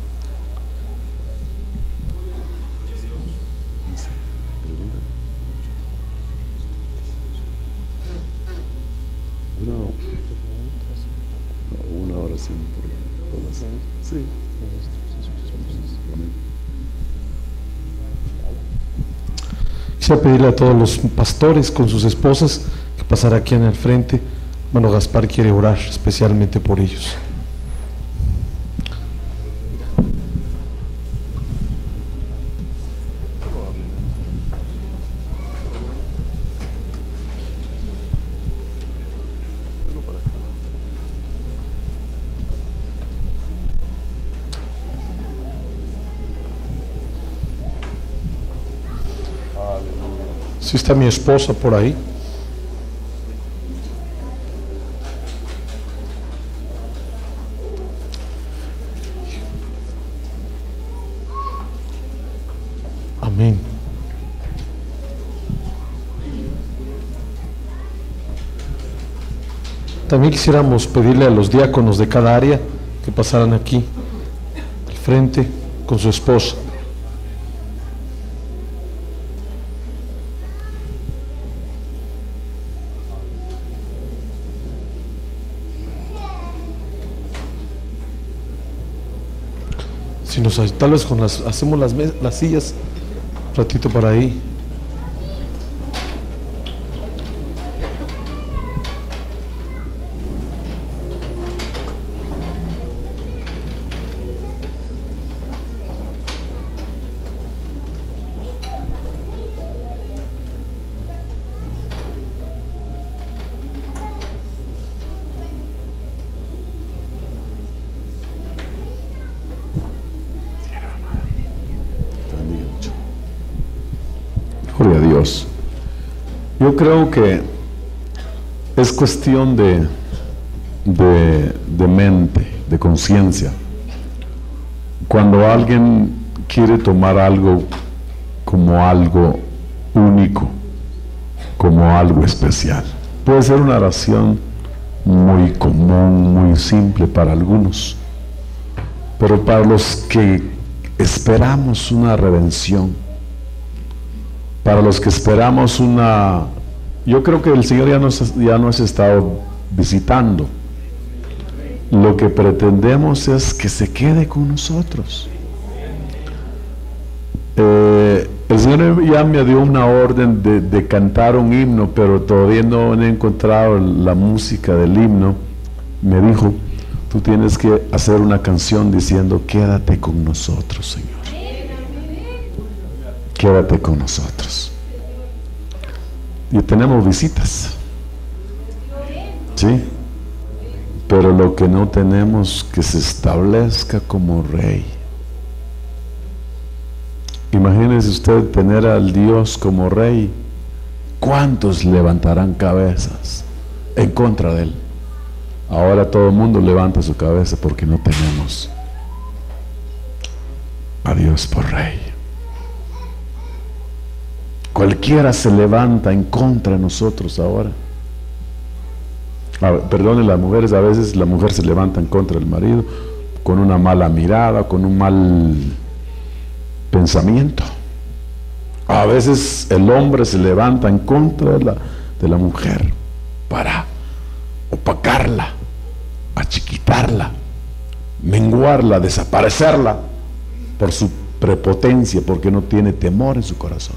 Una oración por todas. Sí. Quisiera pedirle a todos los pastores con sus esposas que pasara aquí en el frente. Hermano Gaspar quiere orar especialmente por ellos. Si está mi esposa por ahí. Amén. También quisiéramos pedirle a los diáconos de cada área que pasaran aquí al frente con su esposa. Si nos, tal vez con las, hacemos las, las sillas un ratito para ahí. Gloria a Dios. Yo creo que es cuestión de, de, de mente, de conciencia. Cuando alguien quiere tomar algo como algo único, como algo especial, puede ser una oración muy común, muy simple para algunos, pero para los que esperamos una redención, para los que esperamos una... Yo creo que el Señor ya nos, ya nos ha estado visitando. Lo que pretendemos es que se quede con nosotros. Eh, el Señor ya me dio una orden de, de cantar un himno, pero todavía no he encontrado la música del himno. Me dijo, tú tienes que hacer una canción diciendo, quédate con nosotros, Señor. Quédate con nosotros. Y tenemos visitas, ¿sí? Pero lo que no tenemos, que se establezca como rey. Imagínese usted tener al Dios como rey. ¿Cuántos levantarán cabezas en contra de él? Ahora todo el mundo levanta su cabeza porque no tenemos a Dios por rey. Cualquiera se levanta en contra de nosotros ahora. Ah, perdone, las mujeres, a veces la mujer se levanta en contra del marido con una mala mirada, con un mal pensamiento. A veces el hombre se levanta en contra de la, de la mujer para opacarla, achiquitarla, menguarla, desaparecerla por su prepotencia, porque no tiene temor en su corazón.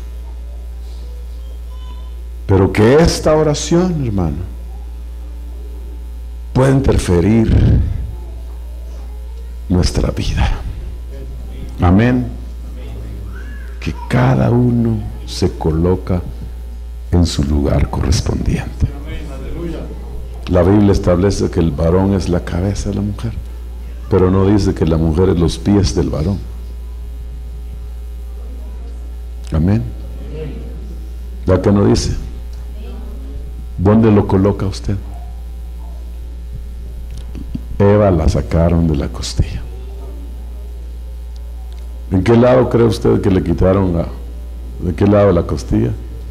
Pero que esta oración, hermano, puede interferir nuestra vida. Amén. Que cada uno se coloca en su lugar correspondiente. La Biblia establece que el varón es la cabeza de la mujer, pero no dice que la mujer es los pies del varón. Amén. ¿La que no dice? ¿Dónde lo coloca usted? Eva la sacaron de la costilla. ¿En qué lado cree usted que le quitaron la, de qué lado la costilla?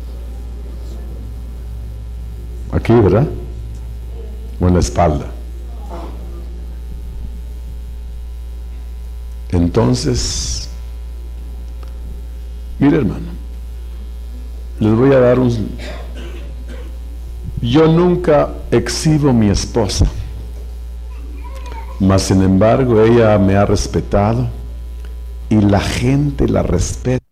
Aquí, ¿verdad? O en la espalda. Entonces, mire, hermano, les voy a dar un... Yo nunca exhibo a mi esposa, mas sin embargo ella me ha respetado y la gente la respeta.